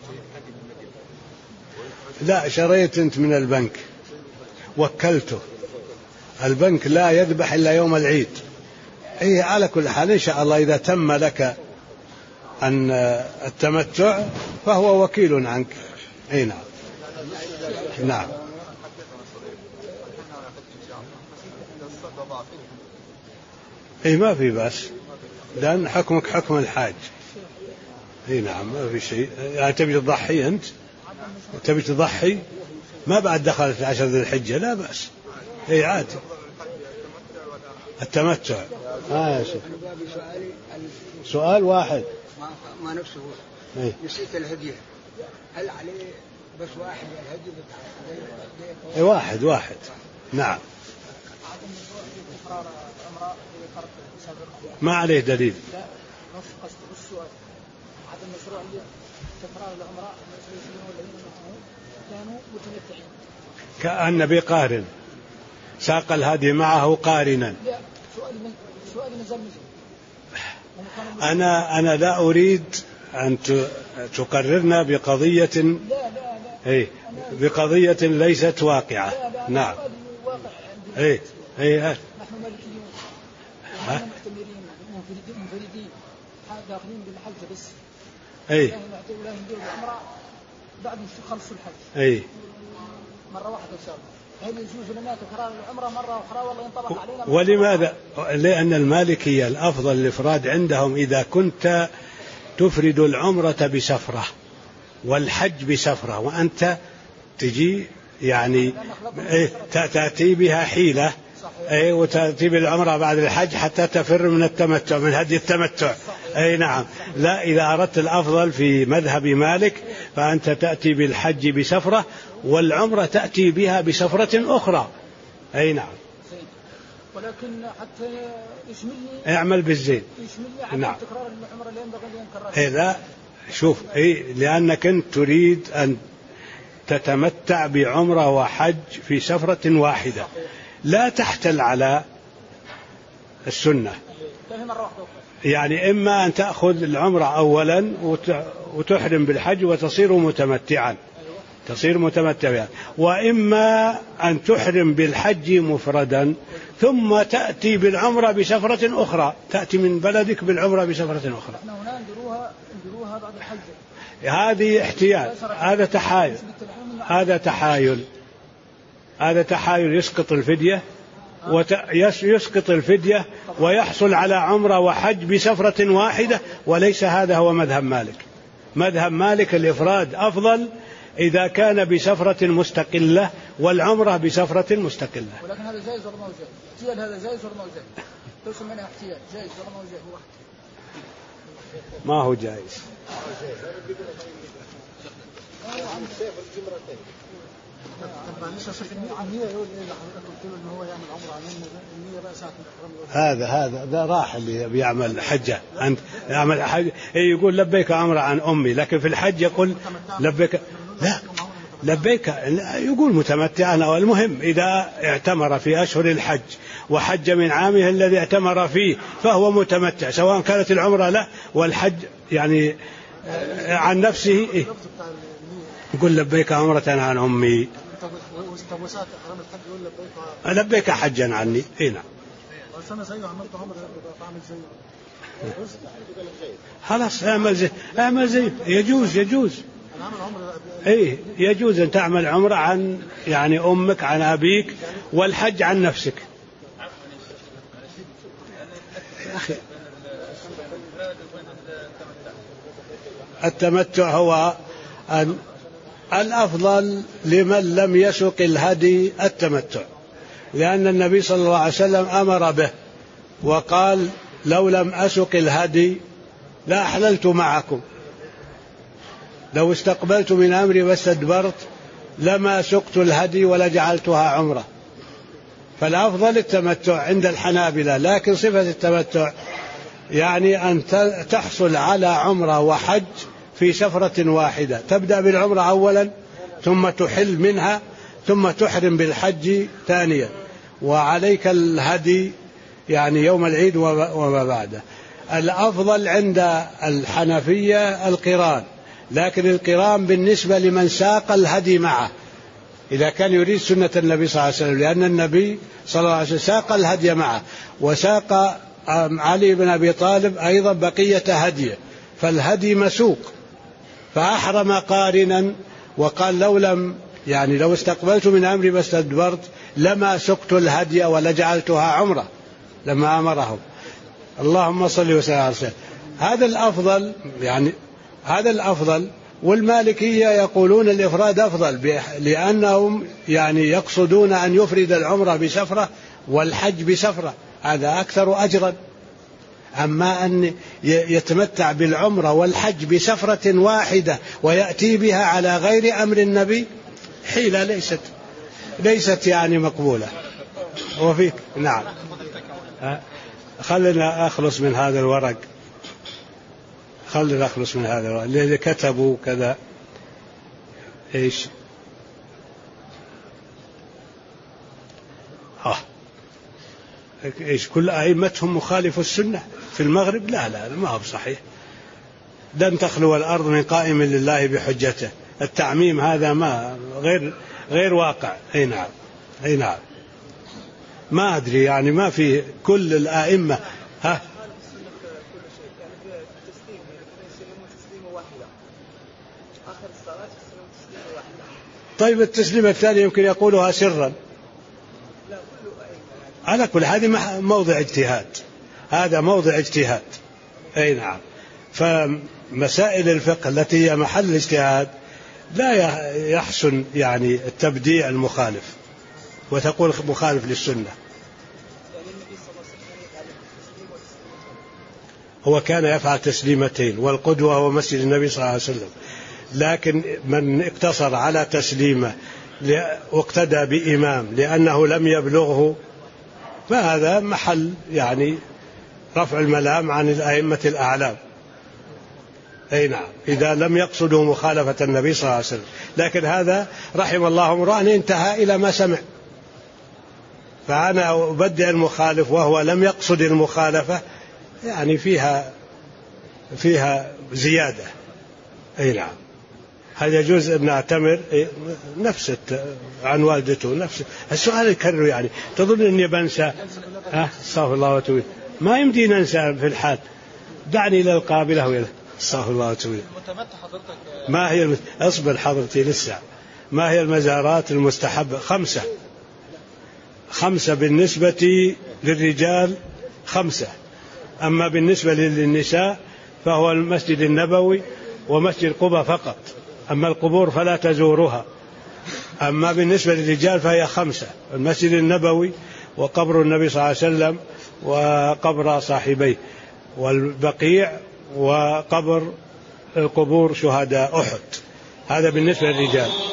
لا شريت أنت من البنك وكلته البنك لا يذبح إلا يوم العيد. إيه على كل حال إن شاء الله إذا تم لك أن التمتع فهو وكيل عنك. أي نعم. نعم. إيه ما في بس لأن حكمك حكم الحاج. إيه نعم ما في شيء. يعني تبي تضحي أنت تبي تضحي ما بعد دخلت عشر ذي الحجة لا بأس. إيه عادي التمتع. آه يا شيخ سؤال واحد ما نفسه إيه؟ نسيت الهدية هل عليه بس واحد الهدي بتاع إيه واحد واحد. نعم ما عليه دليل. كأن بقارن ساق الهدي معه قارنا. أنا أنا لا أريد أن تقررنا بقضية إيه بقضية ليست واقعة. نعم إيه إيه نحن مالكيون نحن محتمرين منفردين داخلين بالحج بس. أي ولا ندير العمرة بعد ما يخلصوا الحج. أي مرة واحدة إن شاء الله. هل يجوز لنا تكرار العمرة مرة أخرى والله ينطبق علينا؟ ولماذا؟ لأن المالكية الأفضل الإفراد عندهم إذا كنت تفرد العمرة بسفرة والحج بسفرة وأنت تجي يعني تأتي بها حيلة أي وتأتي بالعمرة بعد الحج حتى تفر من التمتع من هدي التمتع. أي نعم. لا إذا أردت الأفضل في مذهب مالك فأنت تأتي بالحج بسفرة والعمرة تأتي بها بسفرة أخرى. أي نعم. ولكن حتى يشملني اعمل بالزين. يشملني نعم. تكرار العمرة اللي ينبغي أن ينكررها. إيه لا شوف إيه لأنك أنت تريد أن تتمتع بعمرة وحج في سفرة واحدة لا تحتل على السنة. يعني إما أن تأخذ العمرة أولا وتحرم بالحج وتصير متمتعا تصير متمتعا وإما أن تحرم بالحج مفردا ثم تأتي بالعمرة بسفرة أخرى تأتي من بلدك بالعمرة بسفرة أخرى. هنا نديروها نديروها بعد الحج. هذه احتيال هذا تحايل هذا تحايل هذا تحايل يسقط الفدية ويسقط الفدية ويحصل على عمرة وحج بسفرة واحدة، وليس هذا هو مذهب مالك. مذهب مالك الإفراد أفضل إذا كان بسفرة مستقلة، والعمرة بسفرة مستقلة. ولكن هذا جائز ولا ما هو جائز؟ احتيال هذا جائز ولا ما هو جائز؟ توصل منها احتيال جائز ولا ما هو جائز؟ ما هو جائز. هذا هذا ده راح اللي بيعمل حجة أنت يعمل حج يقول لبيك عمرة عن أمي، لكن في الحج يقول لبيك لا لبيك يقول متمتع. أنا المهم إذا اعتمر في أشهر الحج وحج من عامه الذي اعتمر فيه فهو متمتع، سواء كانت العمرة له والحج يعني عن نفسه. إيه؟ يقول لبيك عمرة عن أمي، لبيك حجا عني. إيه نعم. خلاص اعمل زي اعمل زي يجوز يجوز ايه يجوز ان تعمل عمرة عن يعني امك عن ابيك والحج عن نفسك. أخي التمتع هو أن الأفضل لمن لم يسق الهدي التمتع، لأن النبي صلى الله عليه وسلم أمر به وقال لو لم أسق الهدي لا أحللت معكم، لو استقبلت من أمري واستدبرت لما سقت الهدي ولجعلتها عمرة. فالأفضل التمتع عند الحنابلة، لكن صفة التمتع يعني أن تحصل على عمرة وحج في سفرة واحدة، تبدأ بالعمرة أولا ثم تحل منها ثم تحرم بالحج ثانيا، وعليك الهدي يعني يوم العيد وما بعده. الأفضل عند الحنفية القران، لكن القران بالنسبة لمن ساق الهدي معه إذا كان يريد سنة النبي صلى الله عليه وسلم، لأن النبي صلى الله عليه وسلم ساق الهدي معه، وساق علي بن أبي طالب أيضا بقية هديه، فالهدي مسوق، فأحرم قارنا وقال لو لم يعني لو استقبلت من أمري واستدبرت لما سقت الهدي ولجعلتها عمرة لما أمرهم. اللهم صل وسلم على سيدنا. هذا الأفضل يعني هذا الأفضل. والمالكية يقولون الإفراد أفضل لأنهم يعني يقصدون أن يفرد العمرة بسفرة والحج بسفرة، هذا أكثر أجرا. أما أن يتمتع بالعمرة والحج بسفرة واحدة ويأتي بها على غير أمر النبي حيلة ليست ليست يعني مقبولة. وفيك نعم. خلنا أخلص من هذا الورق، خلنا أخلص من هذا الورق اللي كتبوا كذا إيش آه. إيش كل أئمتهم مخالف السنة في المغرب؟ لا لا ما هو صحيح. لن تخلو الأرض من قائم لله بحجته. التعميم هذا ما غير غير واقع. أي نعم أي نعم. ما أدري يعني ما في كل الأئمة ها. طيب التسليم الثاني يمكن يقولها سرا. على كل هذه موضع اجتهاد، هذا موضع اجتهاد. أي نعم. فمسائل الفقه التي هي محل الاجتهاد لا يحسن يعني التبديع المخالف وتقول مخالف للسنة. هو كان يفعل تسليمتين، والقدوة هو مسجد النبي صلى الله عليه وسلم، لكن من اقتصر على تسليمه واقتدى بإمام لأنه لم يبلغه فهذا محل يعني رفع الملام عن الأئمة الأعلام. أي نعم إذا لم يقصدوا مخالفة النبي صلى الله عليه وسلم. لكن هذا رحم الله امرأ انتهى إلى ما سمع، فأنا أبدع المخالف وهو لم يقصد المخالفة يعني فيها فيها زيادة. أي نعم. هل يجوز أن نعتمر نفس عن والدته نفس السؤال يكرر يعني تظن أني بنسى؟ استغفر الله وتوب. ما يمدي ننسى في الحال. دعني إلى القابلة وإلى استغفر الله وتوب. ما هي المت... أصبر حضرتي لسه. ما هي المزارات المستحبة؟ خمسة خمسة بالنسبة للرجال خمسة، أما بالنسبة للنساء فهو المسجد النبوي ومسجد قباء فقط، أما القبور فلا تزورها. أما بالنسبة للرجال فهي خمسة: المسجد النبوي، وقبر النبي صلى الله عليه وسلم، وقبر صاحبيه، والبقيع، وقبر القبور شهداء أحد. هذا بالنسبة للرجال.